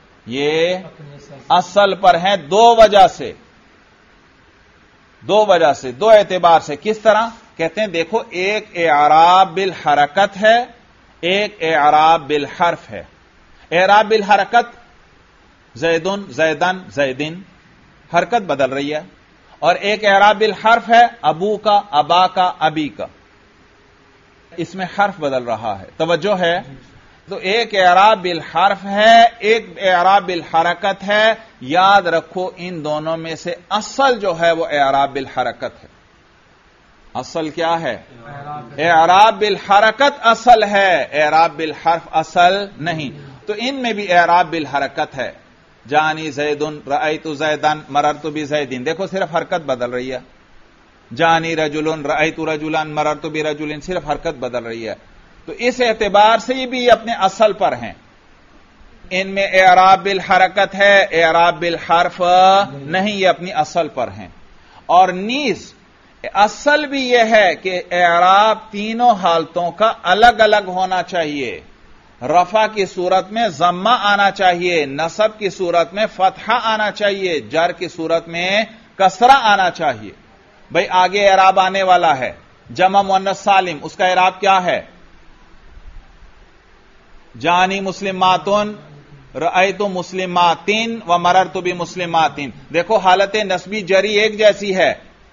یہ اصل پر ہیں دو وجہ سے، دو اعتبار سے. کس طرح؟ کہتے ہیں دیکھو ایک اعراب بالحرکت ہے، ایک اعراب بالحرف ہے. اعراب بالحرکت زیدن زیدن زیدن، حرکت بدل رہی ہے. اور ایک اعراب بالحرف ہے ابو کا ابا کا ابی کا، اس میں حرف بدل رہا ہے. توجہ ہے؟ تو ایک اعراب بالحرف ہے، ایک اعراب بالحرکت ہے. یاد رکھو ان دونوں میں سے اصل جو ہے وہ اعراب بالحرکت ہے. اصل کیا ہے؟ اعراب بالحرکت اصل ہے، اعراب بالحرف اصل نہیں. تو ان میں بھی اعراب بالحرکت ہے. جانی زیدن رأیت زیدن مررت بزیدن، دیکھو صرف حرکت بدل رہی ہے. جانی رجلن رأیت رجلن مررت برجلن، صرف حرکت بدل رہی ہے. تو اس اعتبار سے یہ بھی اپنے اصل پر ہیں. ان میں اعراب بالحرکت ہے، اعراب بالحرف نہیں، یہ اپنی اصل پر ہیں. اور نیز اصل بھی یہ ہے کہ اعراب تینوں حالتوں کا الگ الگ ہونا چاہیے. رفع کی صورت میں ضمہ آنا چاہیے، نصب کی صورت میں فتحہ آنا چاہیے، جر کی صورت میں کسرہ آنا چاہیے. بھئی آگے اعراب آنے والا ہے جمع مؤنث سالم، اس کا اعراب کیا ہے؟ جانی مسلماتن رأیت مسلماتن و مررت بمسلماتن، دیکھو حالت نسبی جری ایک جیسی ہے،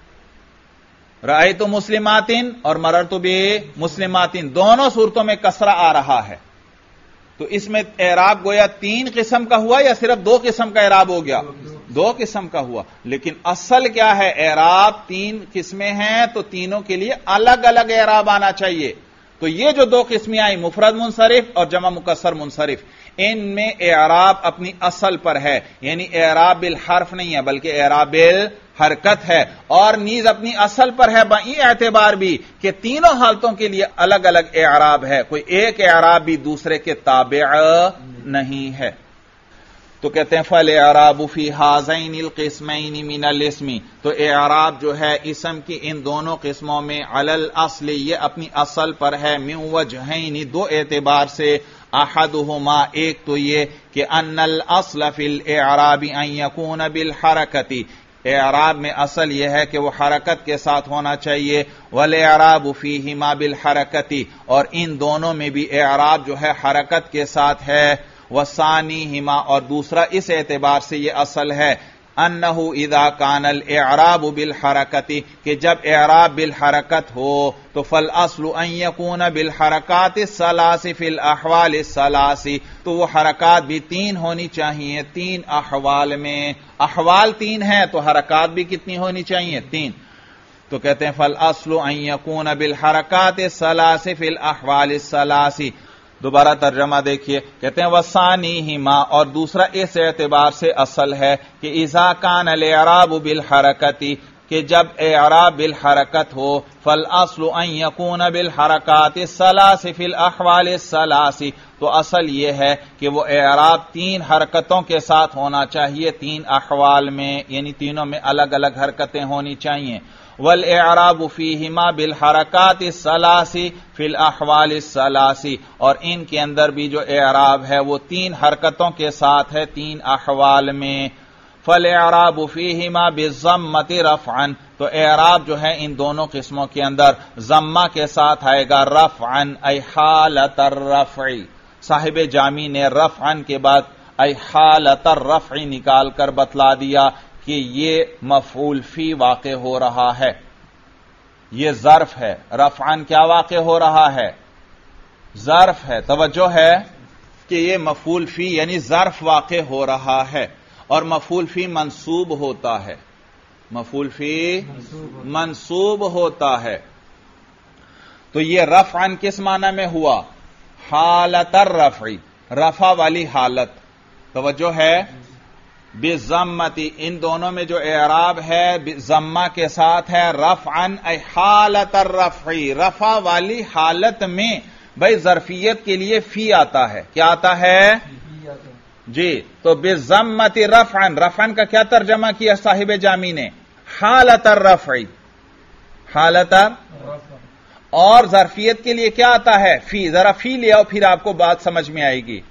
رأیت مسلماتن اور مررت بمسلماتن، دونوں صورتوں میں کسرہ آ رہا ہے، تو اس میں اعراب گویا 3 قسم کا ہوا یا صرف 2 قسم کا اعراب ہو گیا؟ 2 قسم کا ہوا، لیکن اصل کیا ہے؟ اعراب 3 قسمیں ہیں تو تینوں کے لیے الگ الگ اعراب آنا چاہیے۔ تو یہ جو 2 قسمیں آئی، مفرد منصرف اور جمع مکسر منصرف، ان میں اعراب اپنی اصل پر ہے، یعنی اعراب بالحرف نہیں ہے بلکہ اعراب بالحرکت ہے، اور نیز اپنی اصل پر ہے بئی اعتبار بھی کہ تینوں حالتوں کے لیے الگ الگ اعراب ہے، کوئی ایک اعراب بھی دوسرے کے تابع نہیں ہے۔ تو کہتے ہیں فَالْإِعْرَابُ فِي هَذَيْنِ الْقِسْمَيْنِ مِنَ الْإِسْمِ، تو اعراب جو ہے اسم کی ان دونوں قسموں میں علی الاصل، یہ اپنی اصل پر ہے، من وجہین، 2 اعتبار سے، احدہما، ایک تو یہ کہ ان الاصل فی الاعراب ان یکون بالحرکت، اعراب میں اصل یہ ہے کہ وہ حرکت کے ساتھ ہونا چاہیے، والاعراب فیہما بالحرکت، اور ان دونوں میں بھی اعراب جو ہے حرکت کے ساتھ ہے، وثانیہما، اور دوسرا اس اعتبار سے یہ اصل ہے، انہ اذا کان الاعراب بالحرکت، کہ جب اعراب بالحرکت ہو تو فالاصل ان یکون بالحرکات الثلاث فی الاحوال الثلاث، تو وہ حرکات بھی 3 ہونی چاہیے 3 احوال میں، احوال 3 ہیں تو حرکات بھی کتنی ہونی چاہیے؟ 3۔ تو کہتے ہیں فالاصل ان یکون بالحرکات الثلاث فی الاحوال الثلاث۔ دوبارہ ترجمہ دیکھیے، کہتے ہیں وثانیہما، اور دوسرا اس اعتبار سے اصل ہے کہ اذا کان الاعراب بالحرکت، کہ جب اعراب بالحرکت ہو، فالاصل ان یکون بالحرکات الثلاث فی الاحوال الثلاث، تو اصل یہ ہے کہ وہ اعراب 3 حرکتوں کے ساتھ ہونا چاہیے 3 احوال میں، یعنی تینوں میں الگ الگ حرکتیں ہونی چاہیے، والاعراب فیہما بالحرکات الثلاث فی الاحوال الثلاث، اور ان کے اندر بھی جو اعراب ہے وہ 3 حرکتوں کے ساتھ ہے 3 احوال میں، فالاعراب فیہما بالضمۃ رفعا، تو اعراب جو ہے ان دونوں قسموں کے اندر ضمہ کے ساتھ آئے گا رفعا ای حالت الرفع، صاحب جامی نے رفعا کے بعد ای حالت الرفع نکال کر بتلا دیا کہ یہ مفعول فی واقع ہو رہا ہے، یہ ظرف ہے، رفعاً کیا واقع ہو رہا ہے؟ ظرف ہے، توجہ ہے کہ یہ مفعول فی یعنی ظرف واقع ہو رہا ہے، اور مفعول فی منصوب ہوتا ہے، مفعول فی منصوب ہوتا ہے، تو یہ رفعاً کس معنی میں ہوا؟ حالت الرفع، رفع والی حالت، توجہ ہے، بالضمتی، ان دونوں میں جو اعراب ہے ضمہ کے ساتھ ہے، رفعاً ای حالت الرفع، رفع والی حالت میں، بھئی ظرفیت کے لیے فی آتا ہے، کیا آتا ہے؟ جی، تو بالضمتی رفعاً، رفعاً کا کیا ترجمہ کیا صاحب جامی نے؟ حالت الرفع، حالت الرفع، اور ظرفیت کے لیے کیا آتا ہے؟ فی، ذرا فی لے آؤ پھر آپ کو بات سمجھ میں آئے گی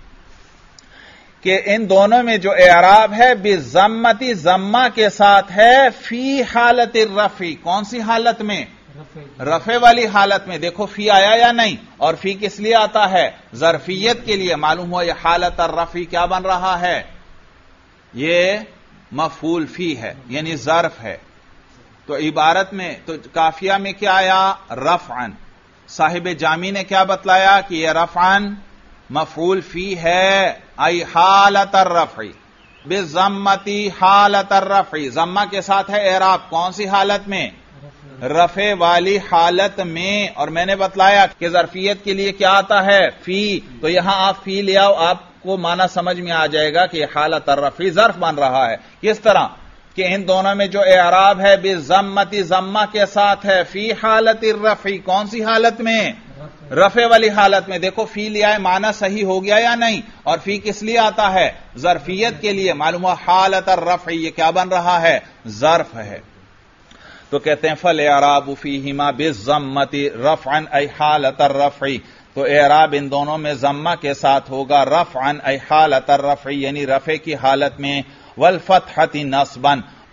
کہ ان دونوں میں جو اعراب ہے بالضمتی، ضمہ کے ساتھ ہے، فی حالت الرفع، کون سی حالت میں؟ رفع والی حالت میں، دیکھو فی آیا یا نہیں، اور فی کس لیے آتا ہے؟ ظرفیت کے لیے، معلوم ہوا یہ حالت الرفع کیا بن رہا ہے؟ یہ مفعول فی ہے، یعنی ظرف ہے، تو عبارت میں تو کافیہ میں کیا آیا؟ رفعاً، صاحب جامی نے کیا بتلایا کہ یہ رفعاً مفعول فی ہے، ای حالت الرفع، بالضمتی حالت الرفع، ضمہ کے ساتھ ہے اعراب، کون سی حالت میں؟ رفع والی حالت میں، اور میں نے بتلایا کہ ظرفیت کے لیے کیا آتا ہے؟ فی، تو یہاں آپ فی لے آؤ، آپ کو معنی سمجھ میں آ جائے گا کہ یہ حالت الرفع ظرف بن رہا ہے، کس طرح کہ ان دونوں میں جو اعراب ہے بالضمتی، ضمہ کے ساتھ ہے، فی حالت الرفع، کون سی حالت میں؟ رفع والی حالت میں، دیکھو فی لیا ہے، معنی صحیح ہو گیا یا نہیں، اور فی کس لیے آتا ہے؟ ظرفیت کے لیے، معلوم ہوا حالت الرفع یہ کیا بن رہا ہے؟ ظرف ہے، تو کہتے ہیں فالاعراب فیہما بالضمۃ رفعا ای حالت الرفع، تو اعراب ان دونوں میں ضمہ کے ساتھ ہوگا رفعا ای حالت الرفع، یعنی رفع کی حالت میں، والفتحۃ نصبا،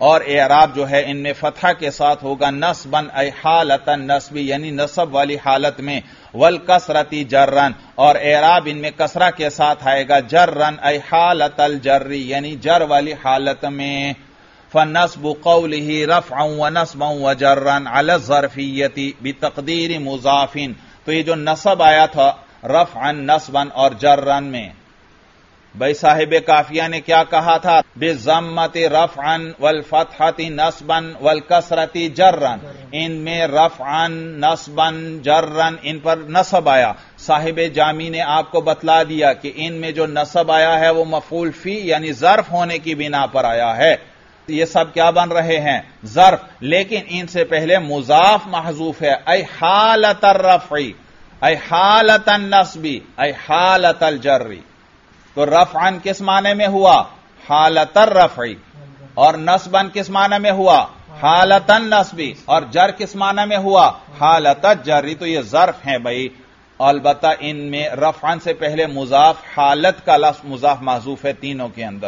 اور اعراب جو ہے ان میں فتحہ کے ساتھ ہوگا نصبن ای حالت النصبی یعنی نصب والی حالت میں، والکسرتی جرن اور اعراب ان میں کسرہ کے ساتھ آئے گا جرن ای حالت الجری یعنی جر والی حالت میں۔ فنصب قوله رفعا ونصبا وجرا على الظرفیت بتقدیر مضاف، تو یہ جو نصب آیا تھا رفعا نصبا اور جرن میں، بھائی صاحب کافیہ نے کیا کہا تھا؟ بالضمۃ رفعا والفتحۃ نصبا والکسرۃ جرا، ان میں رفعا نصبا جرا ان پر نصب آیا۔ صاحب جامی نے آپ کو بتلا دیا کہ ان میں جو نصب آیا ہے وہ مفعول فی یعنی ظرف ہونے کی بنا پر آیا ہے۔ یہ سب کیا بن رہے ہیں؟ ظرف، لیکن ان سے پہلے مضاف محذوف ہے، ای حالت الرفع ای حالت النصب ای حالت الجر، تو رفعن کس معنی میں ہوا؟ حالت الرفع، اور نصبن کس معنی میں ہوا؟ حالت النصب، اور جر کس معنی میں ہوا؟ حالت الجر، تو یہ ظرف ہیں بھائی، البتہ ان میں رفعن سے پہلے مضاف، حالت کا لفظ مضاف محذوف ہے تینوں کے اندر۔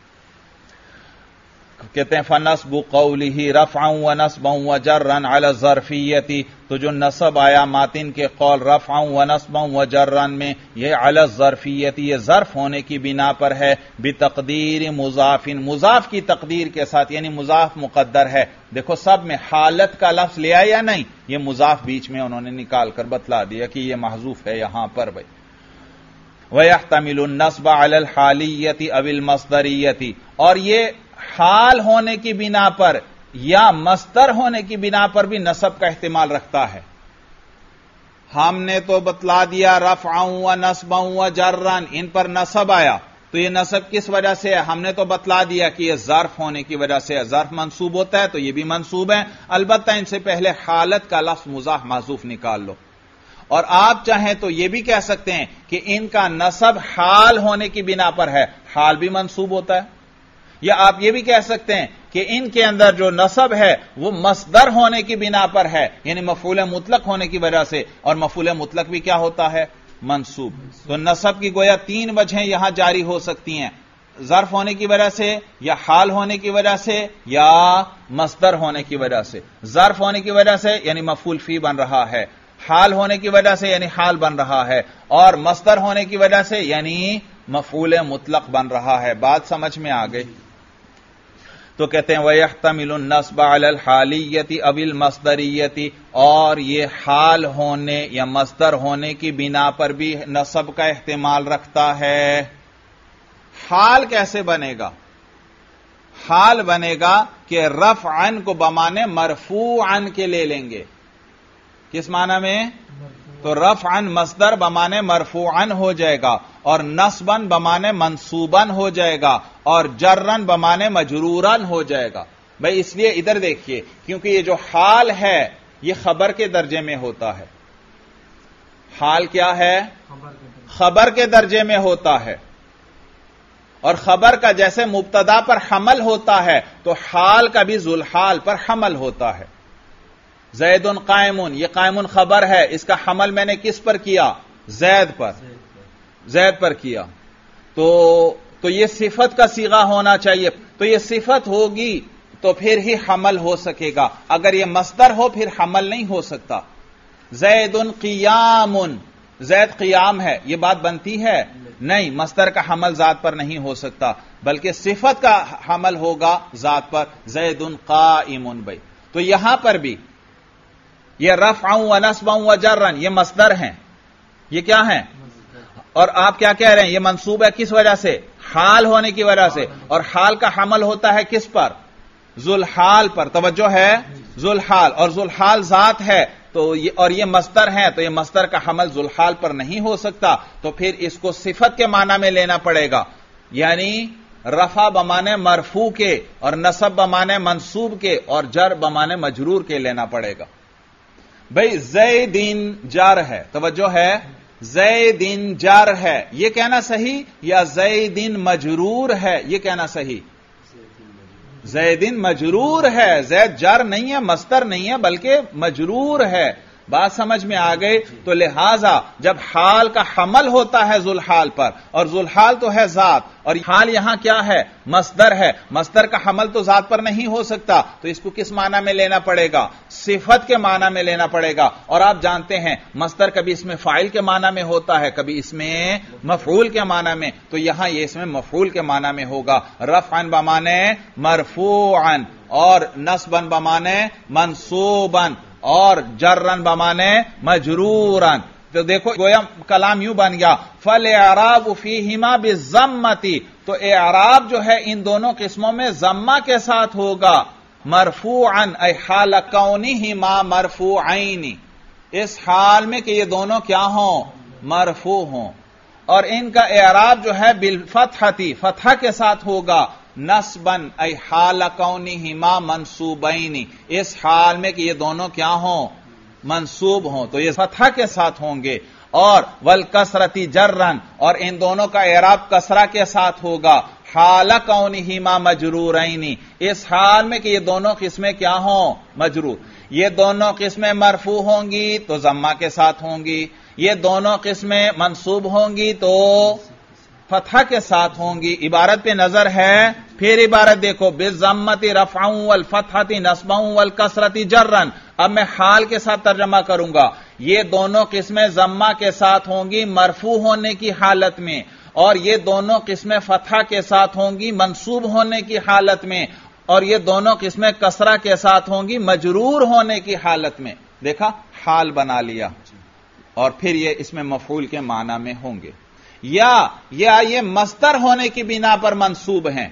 کہتے ہیں فنصب قوله رفعا ونصبا وجرا على الظرفیت، تو جو نصب آیا ماتن کے قول رفعا ونصبا وجرا میں، یہ علی الظرفیت یہ ظرف ہونے کی بنا پر ہے، بتقدیر مضاف مضاف کی تقدیر کے ساتھ، یعنی مضاف مقدر ہے۔ دیکھو سب میں حالت کا لفظ لیا یا نہیں، یہ مضاف بیچ میں انہوں نے نکال کر بتلا دیا کہ یہ محذوف ہے یہاں پر بھائی۔ وَيَحْتَمِلُ النَّصْبَ عَلَى الْحَالِيَّةِ أَوِ الْمَصْدَرِيَّةِ، اور یہ حال ہونے کی بنا پر یا مصدر ہونے کی بنا پر بھی نصب کا احتمال رکھتا ہے۔ ہم نے تو بتلا دیا رفعا و نصبا و جرن، ان پر نصب آیا، تو یہ نصب کس وجہ سے ہے؟ ہم نے تو بتلا دیا کہ یہ ظرف ہونے کی وجہ سے ہے، ظرف منصوب ہوتا ہے تو یہ بھی منصوب ہے، البتہ ان سے پہلے حالت کا لفظ مضاف محذوف نکال لو۔ اور آپ چاہیں تو یہ بھی کہہ سکتے ہیں کہ ان کا نصب حال ہونے کی بنا پر ہے، حال بھی منصوب ہوتا ہے، یا آپ یہ بھی کہہ سکتے ہیں کہ ان کے اندر جو نصب ہے وہ مصدر ہونے کی بنا پر ہے، یعنی مفعول مطلق ہونے کی وجہ سے، اور مفعول مطلق بھی کیا ہوتا ہے؟ منصوب۔ تو نصب کی گویا تین وجہیں یہاں جاری ہو سکتی ہیں، ظرف ہونے کی وجہ سے، یا حال ہونے کی وجہ سے، یا مصدر ہونے کی وجہ سے۔ ظرف ہونے کی وجہ سے یعنی مفعول فی بن رہا ہے، حال ہونے کی وجہ سے یعنی حال بن رہا ہے، اور مصدر ہونے کی وجہ سے یعنی مفعول مطلق بن رہا ہے۔ بات سمجھ میں آ گئی؟ تو کہتے ہیں وَيَحْتَمِلُ النَّصْبَ عَلَى الْحَالِيَّةِ أَوِ الْمَصْدَرِيَّةِ، اور یہ حال ہونے یا مصدر ہونے کی بنا پر بھی نصب کا احتمال رکھتا ہے۔ حال کیسے بنے گا؟ حال بنے گا کہ رفعن کو بمانے مرفوعن کے لے لیں گے۔ کس معنی میں؟ تو رفعن مصدر بمانے مرفوعن ہو جائے گا، اور نصبن بمانے منصوبن ہو جائے گا، اور جرن بمانے مجرورن ہو جائے گا۔ بھئی اس لیے ادھر دیکھیے، کیونکہ یہ جو حال ہے یہ خبر کے درجے میں ہوتا ہے۔ حال کیا ہے؟ خبر کے درجے میں ہوتا ہے، اور خبر کا جیسے مبتدا پر حمل ہوتا ہے تو حال کا بھی ذوالحال پر حمل ہوتا ہے۔ زید قائمون، یہ قائمون خبر ہے، اس کا حمل میں نے کس پر کیا؟ زید پر، زید پر کیا، تو یہ صفت کا صیغہ ہونا چاہیے، تو یہ صفت ہوگی تو پھر ہی حمل ہو سکے گا، اگر یہ مصدر ہو پھر حمل نہیں ہو سکتا۔ زید قیام، زید قیام ہے، یہ بات بنتی ہے؟ نہیں، مصدر کا حمل ذات پر نہیں ہو سکتا، بلکہ صفت کا حمل ہوگا ذات پر، زید قائم بھائی۔ تو یہاں پر بھی یہ رفعا و نصبا و جرن یہ مصدر ہیں، یہ کیا ہیں؟ اور آپ کیا کہہ رہے ہیں؟ یہ منصوب ہے کس وجہ سے؟ حال ہونے کی وجہ سے، اور حال کا حمل ہوتا ہے کس پر؟ ذوالحال پر، توجہ ہے؟ ذوالحال، اور ذوالحال ذات ہے تو اور یہ مصدر ہے، تو یہ مصدر کا حمل ذوالحال پر نہیں ہو سکتا، تو پھر اس کو صفت کے معنی میں لینا پڑے گا، یعنی رفع بمانے مرفوع کے، اور نصب بمانے منصوب کے، اور جر بمانے مجرور کے لینا پڑے گا۔ بھئی زیدین جار ہے، توجہ ہے؟ زیدین جار ہے، یہ کہنا صحیح، یا زیدین مجرور ہے یہ کہنا صحیح؟ زیدین مجرور ہے، زید جار نہیں ہے، مصدر نہیں ہے، بلکہ مجرور ہے۔ بات سمجھ میں آ گئی؟ تو لہذا جب حال کا حمل ہوتا ہے ذوالحال پر، اور ذوالحال تو ہے ذات، اور حال یہاں کیا ہے؟ مصدر ہے، مصدر کا حمل تو ذات پر نہیں ہو سکتا، تو اس کو کس معنی میں لینا پڑے گا؟ صفت کے معنی میں لینا پڑے گا۔ اور آپ جانتے ہیں مصدر کبھی اس میں فاعل کے معنی میں ہوتا ہے، کبھی اس میں مفعول کے معنی میں، تو یہاں یہ اس میں مفعول کے معنی میں ہوگا۔ رفعا بمعنی مرفوعا، اور نصبا بمعنی منصوبا، اور جرا بمعنی مجرورا۔ تو دیکھو گویا کلام یوں بن گیا، فالاعراب فیہما بالضمۃ، تو اعراب جو ہے ان دونوں قسموں میں ضمہ کے ساتھ ہوگا۔ مرفوعا ای حال کونہما مرفوعین، اس حال میں کہ یہ دونوں کیا ہوں؟ مرفوع ہوں۔ اور ان کا اعراب جو ہے بالفتحۃ، فتحہ کے ساتھ ہوگا۔ نصبا ای حال کونہما منصوبین، اس حال میں کہ یہ دونوں کیا ہوں؟ منصوب ہوں، تو یہ فتحہ کے ساتھ ہوں گے۔ اور والکسرۃ جرا، اور ان دونوں کا اعراب کسرہ کے ساتھ ہوگا۔ حال کونہما مجرورین، اس حال میں کہ یہ دونوں قسمیں کیا ہوں؟ مجرور۔ یہ دونوں قسمیں مرفوع ہوں گی تو ضمہ کے ساتھ ہوں گی، یہ دونوں قسمیں منصوب ہوں گی تو فتحہ کے ساتھ ہوں گی۔ عبارت پہ نظر ہے، پھر عبارت دیکھو، بالضمۃ رفعا والفتحۃ نصبا والکسرۃ جرا۔ اب میں حال کے ساتھ ترجمہ کروں گا، یہ دونوں قسمیں ضمہ کے ساتھ ہوں گی مرفوع ہونے کی حالت میں، اور یہ دونوں قسمیں فتحہ کے ساتھ ہوں گی منصوب ہونے کی حالت میں، اور یہ دونوں قسمیں کسرہ کے ساتھ ہوں گی مجرور ہونے کی حالت میں۔ دیکھا، حال بنا لیا، اور پھر یہ اس میں مفعول کے معنی میں ہوں گے، یا یہ مصدر ہونے کی بنا پر منصوب ہیں،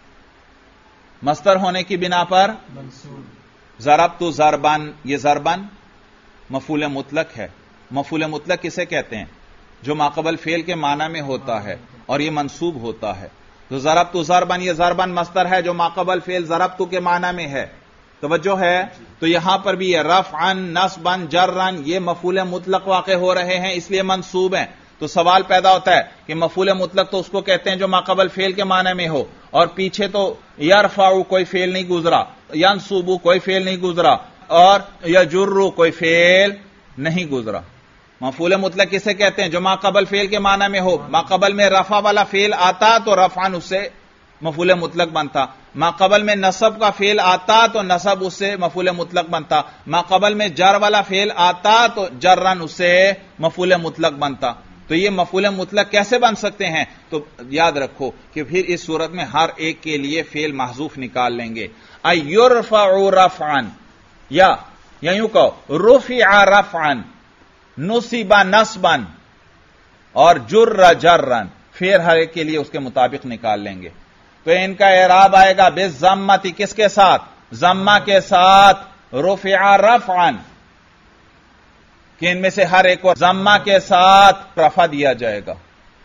مصدر ہونے کی بنا پر منصوب۔ ضربت ضربن، یہ ضربن مفعول مطلق ہے۔ مفعول مطلق کسے کہتے ہیں؟ جو ماقبل فعل کے معنی میں ہوتا ہے اور یہ منصوب ہوتا ہے۔ تو ضربت ضربن، یہ ضربن مصدر ہے جو ماقبل فعل ضربت کے معنی میں ہے، توجہ ہے؟ تو یہاں پر بھی یہ رفعا نصبا جرا، یہ مفعول مطلق واقع ہو رہے ہیں، اس لیے منصوب ہیں۔ تو سوال پیدا ہوتا ہے کہ مفعول مطلق تو اس کو کہتے ہیں جو ماقبل فعل کے معنی میں ہو، اور پیچھے تو یرفع کوئی فعل نہیں گزرا، ینصب کوئی فعل نہیں گزرا، اور یجر کوئی فعل نہیں گزرا۔ مفعول مطلق کسے کہتے ہیں؟ جو ماقبل فعل کے معنی میں ہو۔ ماقبل میں رفع والا فعل آتا تو رفعا اس سے مفعول مطلق بنتا، ماقبل میں نصب کا فعل آتا تو نصب اس سے مفعول مطلق بنتا، ماقبل میں جر والا فعل آتا تو جرن اس سے مفعول مطلق بنتا۔ تو یہ مفعول مطلق کیسے بن سکتے ہیں؟ تو یاد رکھو کہ پھر اس صورت میں ہر ایک کے لیے فعل محذوف نکال لیں گے۔ ایرفع رفعا، یا یوں کہو رفع رفعا، نصب نصبا، اور جر جرا، پھر ہر ایک کے لیے اس کے مطابق نکال لیں گے۔ تو ان کا اعراب آئے گا بالضمۃ، کس کے ساتھ؟ ضمہ کے ساتھ۔ رفع رفعا، کہ ان میں سے ہر ایک کو ضمہ کے ساتھ رفع دیا جائے گا۔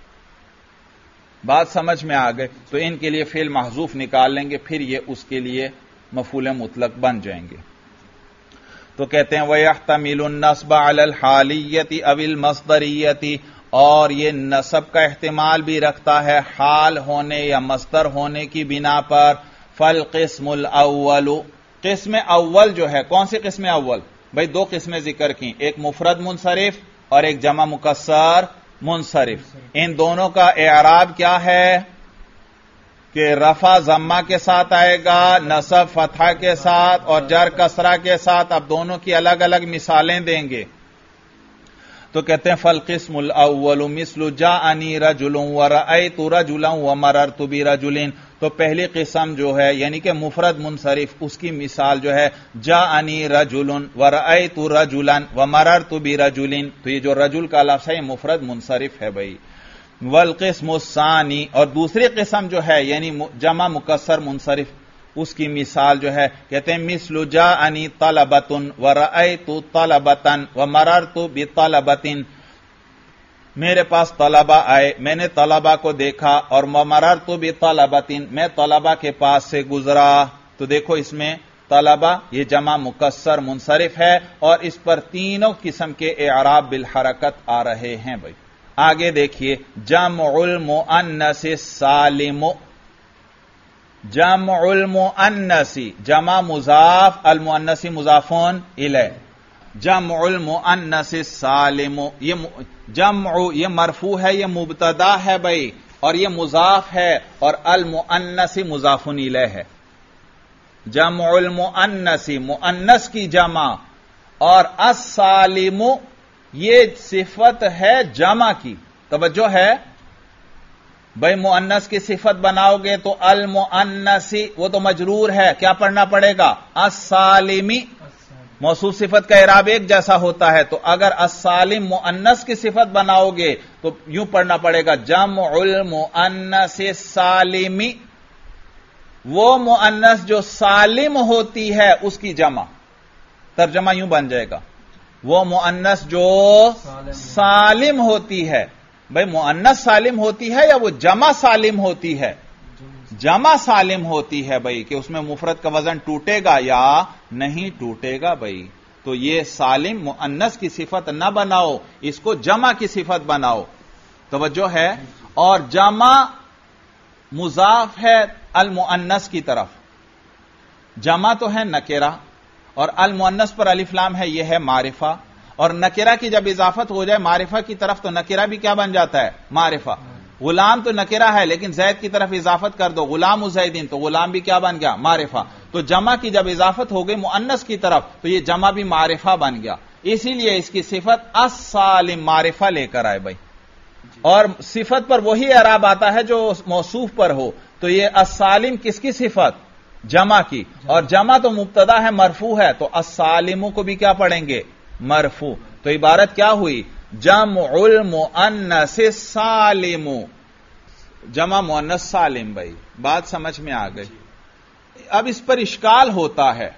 بات سمجھ میں آ گئے؟ تو ان کے لیے فعل محذوف نکال لیں گے، پھر یہ اس کے لیے مفعول مطلق بن جائیں گے۔ تو کہتے ہیں وَيَحْتَمِلُ النَّصْبَ عَلَى الْحَالِيَّةِ أَوِ الْمَصْدَرِيَّةِ، اور یہ نصب کا احتمال بھی رکھتا ہے حال ہونے یا مصدر ہونے کی بنا پر۔ فَالْقِسْمُ الْأَوَّلُ، قسم اول جو ہے، کون سی قسم اول؟ بھئی دو قسمیں ذکر کی، ایک مفرد منصرف اور ایک جمع مکسر منصرف۔ ان دونوں کا اعراب کیا ہے؟ کہ رفع ضمہ کے ساتھ آئے گا، نصب فتحہ کے ساتھ، اور جر کسرہ کے ساتھ۔ اب دونوں کی الگ الگ مثالیں دیں گے۔ تو کہتے ہیں فالقسم الاول مثل جاءنی رجل ورأیت رجلا ومررت برجل، تو پہلی قسم جو ہے یعنی کہ مفرد منصرف، اس کی مثال جو ہے جاءنی رجل ورأیت رجلا ومررت برجل، تو یہ جو رجل کا لفظ ہے یہ مفرد منصرف ہے بھائی۔ والقسم الثانی، اور دوسری قسم جو ہے یعنی جمع مکسر منصرف، اس کی مثال جو ہے کہتے ہیں مثل جاءنی طلبۃ ورأیت طلبۃ ومررت بطلبۃ، میرے پاس طلبہ آئے، میں نے طلبہ کو دیکھا، اور ومررت بطلبۃ، میں طلبہ کے پاس سے گزرا۔ تو دیکھو اس میں طلبہ یہ جمع مکسر منصرف ہے، اور اس پر تینوں قسم کے اعراب بالحرکت آ رہے ہیں بھائی۔ آگے دیکھیے جمع المؤنث السالم، جمع المؤنث، جمع مضاف، المؤنث مضافون الیہ، جمع المؤنث السالم، یہ جمع یہ مرفوع ہے، یہ مبتدا ہے بھائی، اور یہ مضاف ہے، اور المؤنث مضاف الیہ ہے۔ جمع المؤنث مؤنث کی جمع، اور السالم یہ صفت ہے جمع کی۔ توجہ ہے بھائی، مؤنث کی صفت بناؤ گے تو المؤنث وہ تو مجرور ہے، کیا پڑھنا پڑے گا؟ السالمی۔ موصوف صفت کا اعراب ایک جیسا ہوتا ہے، تو اگر السالم مؤنث کی صفت بناؤ گے تو یوں پڑھنا پڑے گا جمع المؤنث السالمی، وہ مؤنث جو سالم ہوتی ہے اس کی جمع۔ ترجمہ یوں بن جائے گا، وہ مؤنث جو سالم ہوتی ہے۔ بھئی مؤنث سالم ہوتی ہے یا وہ جمع سالم ہوتی ہے؟ جمع سالم ہوتی ہے بھئی، کہ اس میں مفرد کا وزن ٹوٹے گا یا نہیں ٹوٹے گا بھئی۔ تو یہ سالم مؤنث کی صفت نہ بناؤ، اس کو جمع کی صفت بناؤ۔ توجہ ہے؟ اور جمع مضاف ہے المؤنث کی طرف، جمع تو ہے نکرہ، اور المؤنث پر الف لام ہے، یہ ہے معرفہ، اور نکرہ کی جب اضافت ہو جائے معرفہ کی طرف تو نکرہ بھی کیا بن جاتا ہے؟ معرفہ۔ غلام تو نکرہ ہے لیکن زید کی طرف اضافت کر دو، غلام زیدین، تو غلام بھی کیا بن گیا؟ معرفہ۔ تو جمع کی جب اضافت ہو گئی مؤنث کی طرف تو یہ جمع بھی معرفہ بن گیا، اسی لیے اس کی صفت السالم معرفہ لے کر آئے بھائی۔ اور صفت پر وہی اعراب آتا ہے جو موصوف پر ہو، تو یہ السالم کس کی صفت؟ جمع کی، اور جمع تو مبتدا ہے مرفوع ہے، تو السالم کو بھی کیا پڑھیں گے؟ مرفوع۔ تو عبارت کیا ہوئی؟ جمع المؤنث السالم، جمع مؤنث سالم بھائی۔ بات سمجھ میں آ گئی؟ اب اس پر اشکال ہوتا ہے،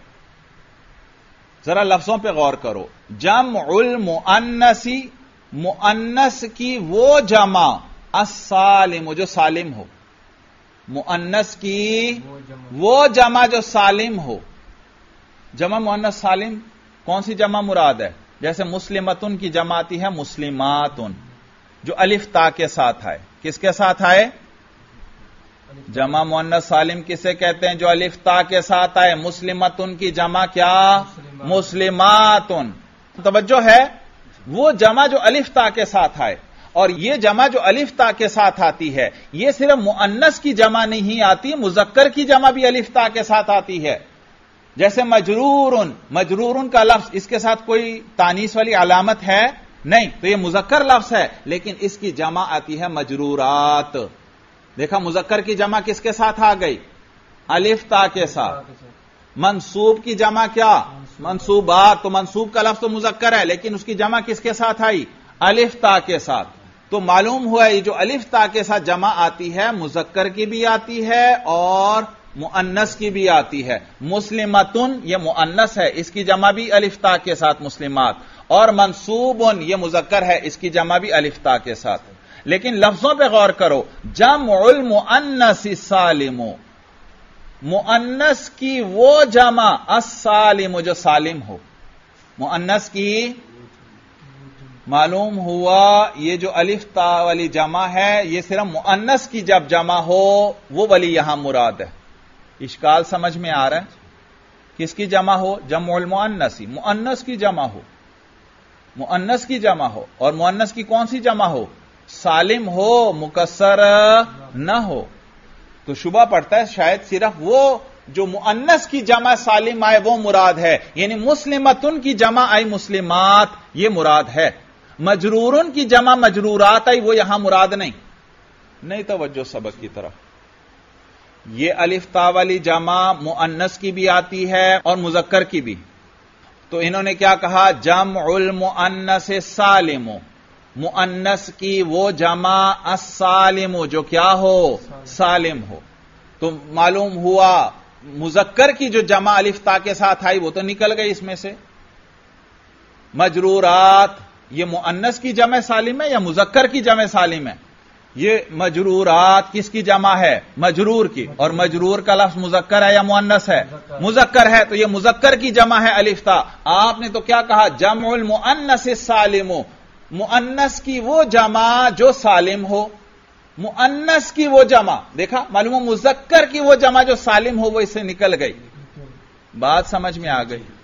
ذرا لفظوں پہ غور کرو۔ جمع المؤنث، مؤنث کی وہ جمع، السالم جو سالم ہو، مؤنث کی وہ جمع جو سالم ہو۔ جمع مؤنث سالم کون سی جمع مراد ہے؟ جیسے مسلمتن کی جمع آتی ہے مسلماتن، جو الف تا کے ساتھ آئے۔ کس کے ساتھ آئے؟ جمع مؤنث سالم کسے کہتے ہیں؟ جو الف تا کے ساتھ آئے۔ مسلمتن کی جمع کیا؟ مسلماتن۔ توجہ ہے، وہ جمع جو الف تا کے ساتھ آئے، اور یہ جمع جو الف تا کے ساتھ آتی ہے، یہ صرف مؤنث کی جمع نہیں آتی، مذکر کی جمع بھی الف تا کے ساتھ آتی ہے۔ جیسے مجرورن، مجرورن کا لفظ، اس کے ساتھ کوئی تانیث والی علامت ہے نہیں، تو یہ مذکر لفظ ہے لیکن اس کی جمع آتی ہے مجرورات۔ دیکھا مذکر کی جمع کس کے ساتھ آ گئی؟ الف تا کے ساتھ۔ منصوب کی جمع کیا؟ منصوبات۔ تو منصوب کا لفظ تو مذکر ہے لیکن اس کی جمع کس کے ساتھ آئی؟ الف تا کے ساتھ۔ تو معلوم ہوا یہ جو الف تا کے ساتھ جمع آتی ہے مذکر کی بھی آتی ہے اور مؤنث کی بھی آتی ہے۔ مسلمتن یہ مؤنث ہے، اس کی جمع بھی الف تا کے ساتھ مسلمات، اور منصوبن یہ مذکر ہے، اس کی جمع بھی الف تا کے ساتھ۔ لیکن لفظوں پہ غور کرو، جمع المؤنث السالم، مؤنث کی وہ جمع السالم جو سالم ہو۔ مؤنث کی معلوم ہوا یہ جو الف تا والی جمع ہے یہ صرف مؤنث کی جب جمع ہو وہ والی یہاں مراد ہے۔ اشکال سمجھ میں آ رہا ہے؟ کس کی جمع ہو؟ جمع المؤنث، مؤنث کی جمع ہو، مؤنث کی جمع ہو، اور مؤنث کی کون سی جمع ہو؟ سالم ہو، مکسر نہ ہو۔ تو شبہ پڑتا ہے شاید صرف وہ جو مؤنث کی جمع سالم آئے وہ مراد ہے، یعنی مسلمتن کی جمع آئی مسلمات یہ مراد ہے، مجرورن کی جمع مجرورات آئی وہ یہاں مراد نہیں توجہ سبق کی طرف۔ یہ الف تا والی جمع مؤنث کی بھی آتی ہے اور مذکر کی بھی، تو انہوں نے کیا کہا؟ جمع المؤنث السالم، مؤنث کی وہ جمع السالم جو کیا ہو؟ سالم ہو۔ تو معلوم ہوا مذکر کی جو جمع الف تا کے ساتھ آئی وہ تو نکل گئی اس میں سے۔ مجرورات یہ مؤنث کی جمع سالم ہے یا مذکر کی جمع سالم ہے؟ یہ مجرورات کس کی جمع ہے؟ مجرور کی، اور مجرور کا لفظ مذکر ہے یا مؤنث ہے؟ مذکر ہے، تو یہ مذکر کی جمع ہے الف تا۔ آپ نے تو کیا کہا؟ جمع المؤنث السالم، مؤنث کی وہ جمع جو سالم ہو، مؤنث کی وہ جمع، دیکھا معلوم مذکر کی وہ جمع جو سالم ہو وہ اس سے نکل گئی۔ بات سمجھ میں آ گئی؟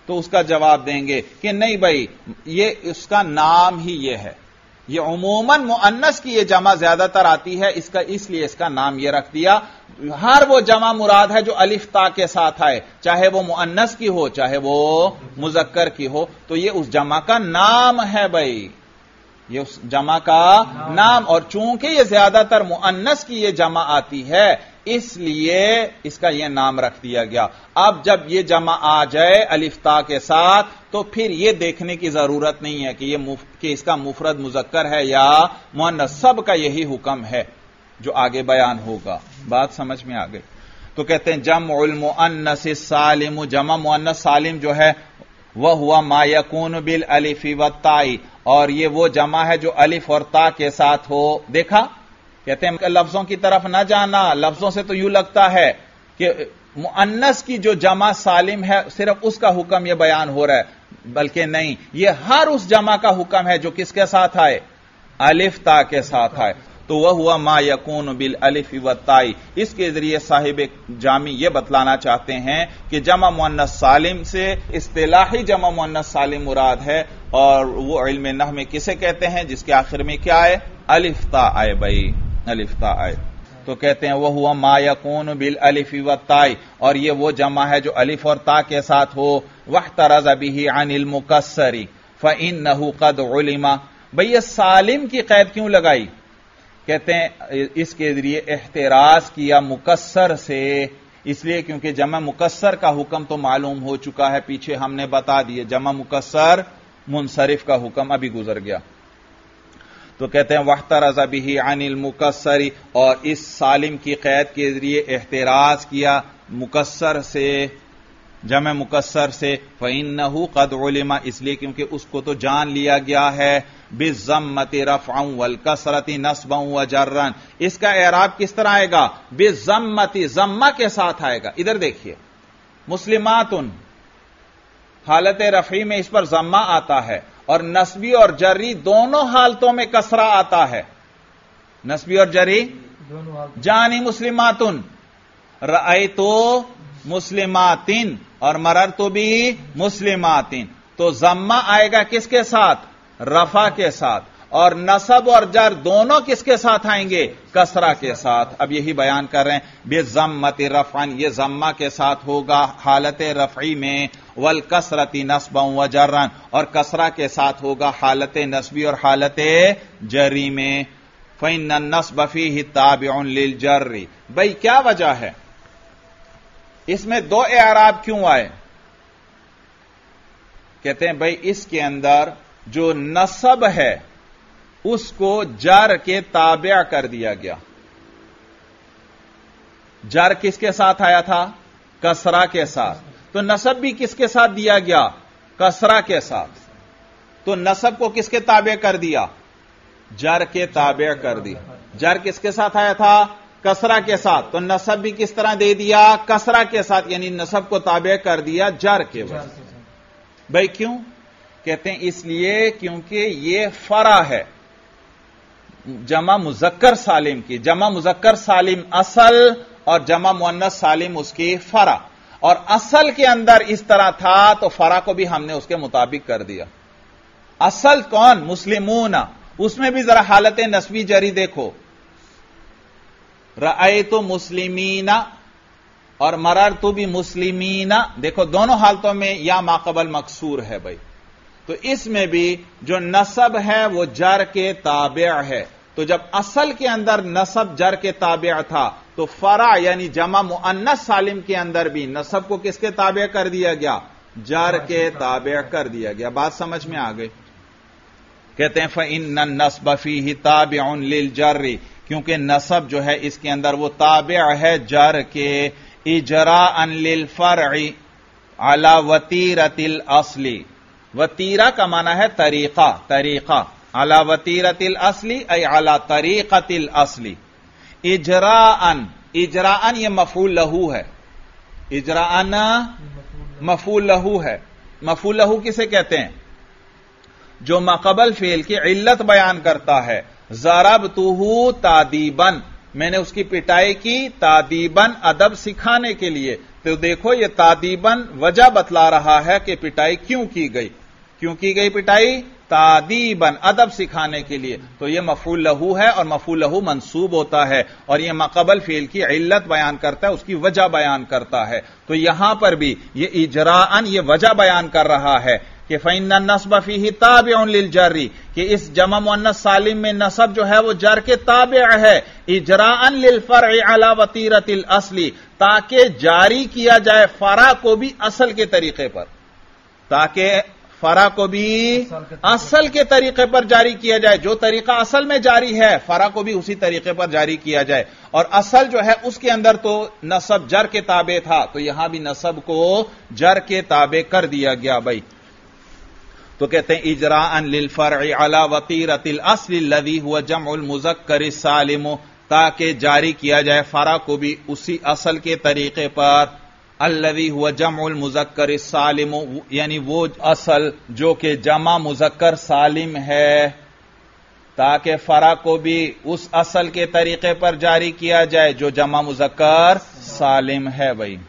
تو اس کا جواب دیں گے کہ نہیں بھائی یہ اس کا نام ہی یہ ہے، یہ عموماً مؤنث کی یہ جمع زیادہ تر آتی ہے، اس لیے اس کا نام یہ رکھ دیا۔ ہر وہ جمع مراد ہے جو الف تا کے ساتھ آئے، چاہے وہ مؤنث کی ہو چاہے وہ مذکر کی ہو، تو یہ اس جمع کا نام ہے بھائی، یہ اس جمع کا نام۔ اور چونکہ یہ زیادہ تر مؤنث کی یہ جمع آتی ہے اس لیے اس کا یہ نام رکھ دیا گیا۔ اب جب یہ جمع آ جائے الف تا کے ساتھ تو پھر یہ دیکھنے کی ضرورت نہیں ہے کہ اس کا مفرد مذکر ہے یا مؤنث، سب کا یہی حکم ہے جو آگے بیان ہوگا۔ بات سمجھ میں آ گئی؟ تو کہتے ہیں جمع المؤنث السالم، جمع مؤنث سالم جو ہے وہ ہوا ما یکون بالالف والتاء، اور یہ وہ جمع ہے جو الف اور تا کے ساتھ ہو۔ دیکھا، کہتے ہیں لفظوں کی طرف نہ جانا، لفظوں سے تو یوں لگتا ہے کہ مؤنث کی جو جمع سالم ہے صرف اس کا حکم یہ بیان ہو رہا ہے، بلکہ نہیں، یہ ہر اس جمع کا حکم ہے جو کس کے ساتھ آئے؟ الف تا کے ساتھ آئے۔ تو وہ ہوا ما یکون بالالف والتاء۔ اس کے ذریعے صاحب جامی یہ بتلانا چاہتے ہیں کہ جمع مؤنث سالم سے اصطلاحی جمع مؤنث سالم مراد ہے، اور وہ علم نحو میں کسے کہتے ہیں؟ جس کے آخر میں کیا آئے؟ الف تا آئے بھائی، الف تا آئے۔ تو کہتے ہیں وہ ہوا ما یکون بالالف والتاء، اور یہ وہ جمع ہے جو الف اور تا کے ساتھ ہو۔ واحترز به عن المکسر فانه قد علم۔ بھئی یہ سالم کی قید کیوں لگائی؟ کہتے ہیں اس کے ذریعے احتراز کیا مکسر سے، اس لیے کیونکہ جمع مکسر کا حکم تو معلوم ہو چکا ہے، پیچھے ہم نے بتا دیے، جمع مکسر منصرف کا حکم ابھی گزر گیا۔ تو کہتے ہیں واحترز به عن المکسر، اور اس سالم کی قید کے ذریعے احتراز کیا مکسر سے، جمع مکسر سے۔ فإنه قد علم، اس لیے کیونکہ اس کو تو جان لیا گیا ہے، بالضمۃ رفعا والکسرۃ نصبا وجرا۔ اس کا اعراب کس طرح آئے گا؟ بالضمۃ، ضمہ کے ساتھ آئے گا۔ ادھر دیکھیے، مسلمات حالت رفعی میں اس پر ضمہ آتا ہے، اور نصبی اور جری دونوں حالتوں میں کسرہ آتا ہے، نصبی اور جری جانی مسلمات، رأیت مسلمات اور مررت بھی مسلمات۔ تو ضمہ آئے گا کس کے ساتھ؟ رفع کے ساتھ، اور نصب اور جر دونوں کس کے ساتھ آئیں گے؟ کسرہ کے ساتھ۔ اب یہی بیان کر رہے ہیں بالضمۃ رفعا، یہ ضمہ کے ساتھ ہوگا حالت رفعی میں، والکسرۃ نصبا وجرا، اور کسرہ کے ساتھ ہوگا حالت نصبی اور حالت جری میں۔ فإن النصب فيه تابع للجر۔ بھئی کیا وجہ ہے اس میں دو اعراب کیوں آئے؟ کہتے ہیں بھئی اس کے اندر جو نصب ہے اس کو جر کے تابع کر دیا گیا۔ جر کس کے ساتھ آیا تھا؟ کسرہ کے ساتھ۔ تو نصب بھی کس کے ساتھ دیا گیا؟ کسرہ کے ساتھ۔ تو نصب کو کس کے تابع کر دیا؟ جر کے تابع کر دیا۔ جر کس کے ساتھ آیا تھا؟ کسرہ کے ساتھ۔ تو نصب بھی کس طرح دے دیا؟ کسرہ کے ساتھ، یعنی نصب کو تابع کر دیا جر کے وجہ۔ بھئی کیوں؟ کہتے ہیں اس لیے کیونکہ یہ فرع ہے جمع مذکر سالم کی، جمع مذکر سالم اصل اور جمع مؤنث سالم اس کی فرع، اور اصل کے اندر اس طرح تھا تو فرع کو بھی ہم نے اس کے مطابق کر دیا۔ اصل کون؟ مسلمون، اس میں بھی ذرا حالت نسبی جری دیکھو، رأیت مسلمین اور مررت بھی مسلمین، دیکھو دونوں حالتوں میں یا ماقبل مکسور ہے بھائی۔ تو اس میں بھی جو نصب ہے وہ جر کے تابع ہے، تو جب اصل کے اندر نصب جر کے تابع تھا تو فرع یعنی جمع مؤنث سالم کے اندر بھی نصب کو کس کے تابع کر دیا گیا؟ جر کے تابع کر دیا گیا۔ بات سمجھ میں آ گئی؟ کہتے ہیں فإن النصب فيه تابع للجر، کیونکہ نصب جو ہے اس کے اندر وہ تابع ہے جر کے، اجراء للفرع على وتیرۃ الاصل۔ وتیرہ کا معنی ہے طریقہ، طریقہ، علی وتیرۃ الاصل ای علی طریقۃ الاصل۔ اجراء، اجراء یہ مفعول لہو ہے، اجراء مفعول لہو ہے۔ مفعول لہو کسے کہتے ہیں؟ جو ماقبل فعل کی علت بیان کرتا ہے۔ ضربتہ تادیباً، میں نے اس کی پٹائی کی، تادیباً ادب سکھانے کے لیے۔ تو تو دیکھو یہ تادیباً وجہ بتلا رہا ہے کہ پٹائی کیوں کی گئی پٹائی تادیباً ادب سکھانے کے لیے. تو یہ مفعول لہو ہے اور مفعول لہو منصوب ہوتا ہے اور یہ ماقبل فعل کی علت بیان کرتا ہے, اس کی وجہ بیان کرتا ہے. تو یہاں پر بھی یہ اجراءً یہ وجہ بیان کر رہا ہے کہ فإن النصب فيه تابع للجر, کہ اس جمع مؤنث سالم میں نصب جو ہے وہ جر کے تابع ہے. اجراءً للفرع على وطیرة الاصل, تاکہ جاری کیا جائے فرع کو بھی اصل کے طریقے پر, تاکہ فرع کو بھی اصل کے طریقے پر جاری کیا جائے. جو طریقہ اصل میں جاری ہے فرع کو بھی اسی طریقے پر جاری کیا جائے. اور اصل جو ہے اس کے اندر تو نصب جر کے تابع تھا, تو یہاں بھی نصب کو جر کے تابع کر دیا گیا بھائی. تو کہتے ہیں اجراءً للفرع علی وطیرۃ الاصل الذی هو جمع المذکر السالم, تاکہ جاری کیا جائے فرع کو بھی اسی اصل کے طریقے پر. الذی هو جمع المذکر السالم, یعنی وہ اصل جو کہ جمع مذکر سالم ہے, تاکہ فرع کو بھی اس اصل کے طریقے پر جاری کیا جائے جو جمع مذکر سالم ہے بھائی.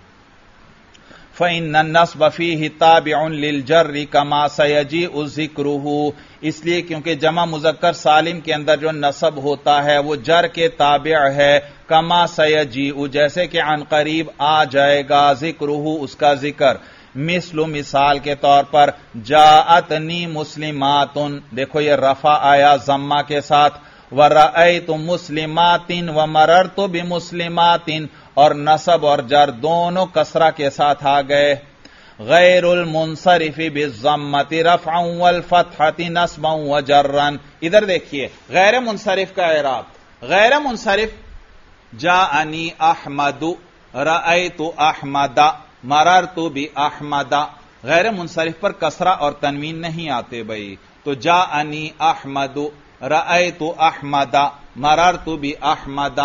فإن النصب فيه تابع للجر كما سيجيء ذكره, اس لیے کیونکہ جمع مذکر سالم کے اندر جو نصب ہوتا ہے وہ جر کے تابع ہے. كما سيجيء, جیسے کہ عن قریب آ جائے گا, ذکرہ اس کا ذکر. مثال کے طور پر جاءتنی مسلمات, دیکھو یہ رفع آیا ضمہ کے ساتھ, ورأیت مسلمات ومررت بمسلمات, اور نصب اور جر دونوں کسرہ کے ساتھ آ گئے. غیر المنصرف بالضمۃ رفعا والفتحۃ نصبا وجرا, ادھر دیکھیے غیر منصرف کا اعراب. غیر منصرف جاءنی احمد, رأیت احمد, مررت باحمد. غیر منصرف پر کسرہ اور تنوین نہیں آتے بھائی. تو جاءنی احمد, رأیت احمد, مررت باحمد.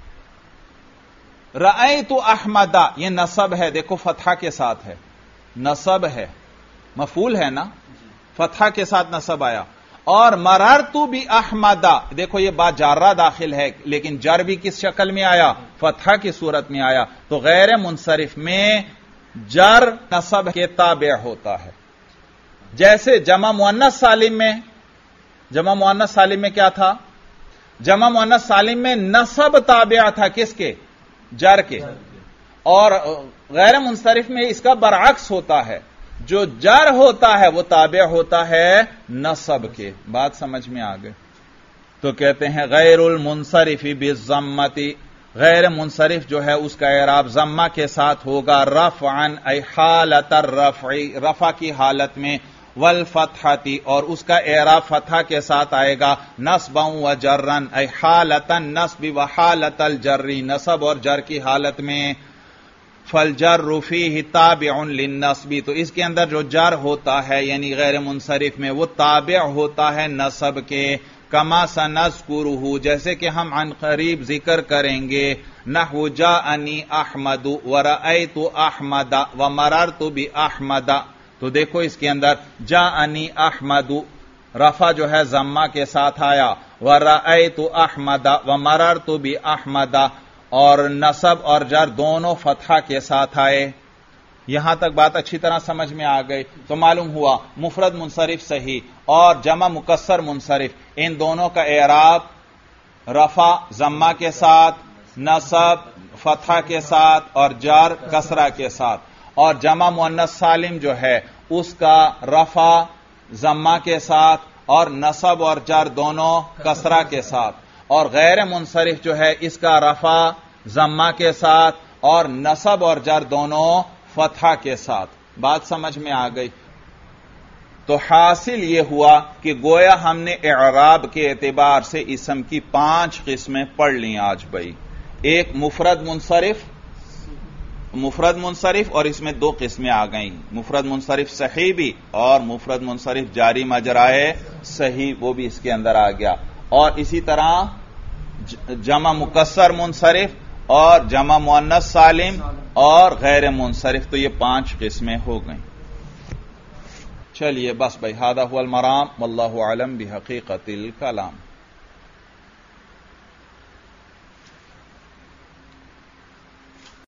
رأیت احمد یہ نصب ہے, دیکھو فتحہ کے ساتھ ہے, نصب ہے, مفعول ہے نا, فتحہ کے ساتھ نصب آیا. اور مررت باحمد, دیکھو یہ با جارہ داخل ہے لیکن جر بھی کس شکل میں آیا, فتحہ کی صورت میں آیا. تو غیر منصرف میں جر نصب کے تابع ہوتا ہے. جیسے جمع مؤنث سالم میں, جمع مؤنث سالم میں کیا تھا, جمع مؤنث سالم میں نصب تابع تھا کس کے, جر کے. اور غیر منصرف میں اس کا برعکس ہوتا ہے, جو جر ہوتا ہے وہ تابع ہوتا ہے نصب کے. بات سمجھ میں آ گئی. تو کہتے ہیں غیر المنصرف بالضمۃ, غیر منصرف جو ہے اس کا اعراب ضمہ کے ساتھ ہوگا, رفعا ای حالت الرفع, رفع کی حالت میں, والفتحۃ, اور اس کا اعراب فتحہ کے ساتھ آئے گا, نصبا وجرا ای حالت النصب وحالت الجر, نصب اور جر کی حالت میں. فالجر فیہ تابع للنصب, تو اس کے اندر جو جر ہوتا ہے یعنی غیر منصرف میں وہ تابع ہوتا ہے نصب کے. کما سنذکرہ, جیسے کہ ہم عن قریب ذکر کریں گے. نحو جاءنی احمد ورأیت احمد ومررت باحمد. تو دیکھو اس کے اندر جاءنی احمد, رفع جو ہے ضمہ کے ساتھ آیا, ورأیت احمد ومررت باحمد, اور نصب اور جر دونوں فتحہ کے ساتھ آئے. یہاں تک بات اچھی طرح سمجھ میں آ گئی. تو معلوم ہوا مفرد منصرف صحیح اور جمع مکسر منصرف, ان دونوں کا اعراب رفع ضمہ کے ساتھ, نصب فتحہ کے ساتھ اور جر کسرہ کے ساتھ. اور جمع مؤنث سالم جو ہے اس کا رفع ضمہ کے ساتھ اور نصب اور جر دونوں کسرہ کے ساتھ. اور غیر منصرف جو ہے اس کا رفع ضمہ کے ساتھ اور نصب اور جر دونوں فتحہ کے ساتھ. بات سمجھ میں آ گئی. تو حاصل یہ ہوا کہ گویا ہم نے اعراب کے اعتبار سے اسم کی 5 قسمیں پڑھ لیں آج بھائی. ایک مفرد منصرف اور اس میں 2 قسمیں آ گئیں, مفرد منصرف صحیح بھی اور مفرد منصرف جاری مجرائے صحیح, وہ بھی اس کے اندر آ گیا. اور اسی طرح جمع مکسر منصرف اور جمع مؤنث سالم اور غیر منصرف, تو یہ 5 قسمیں ہو گئیں. چلیے بس بھائی, ھذا ھو المرام واللہ اعلم بحقیقت الکلام.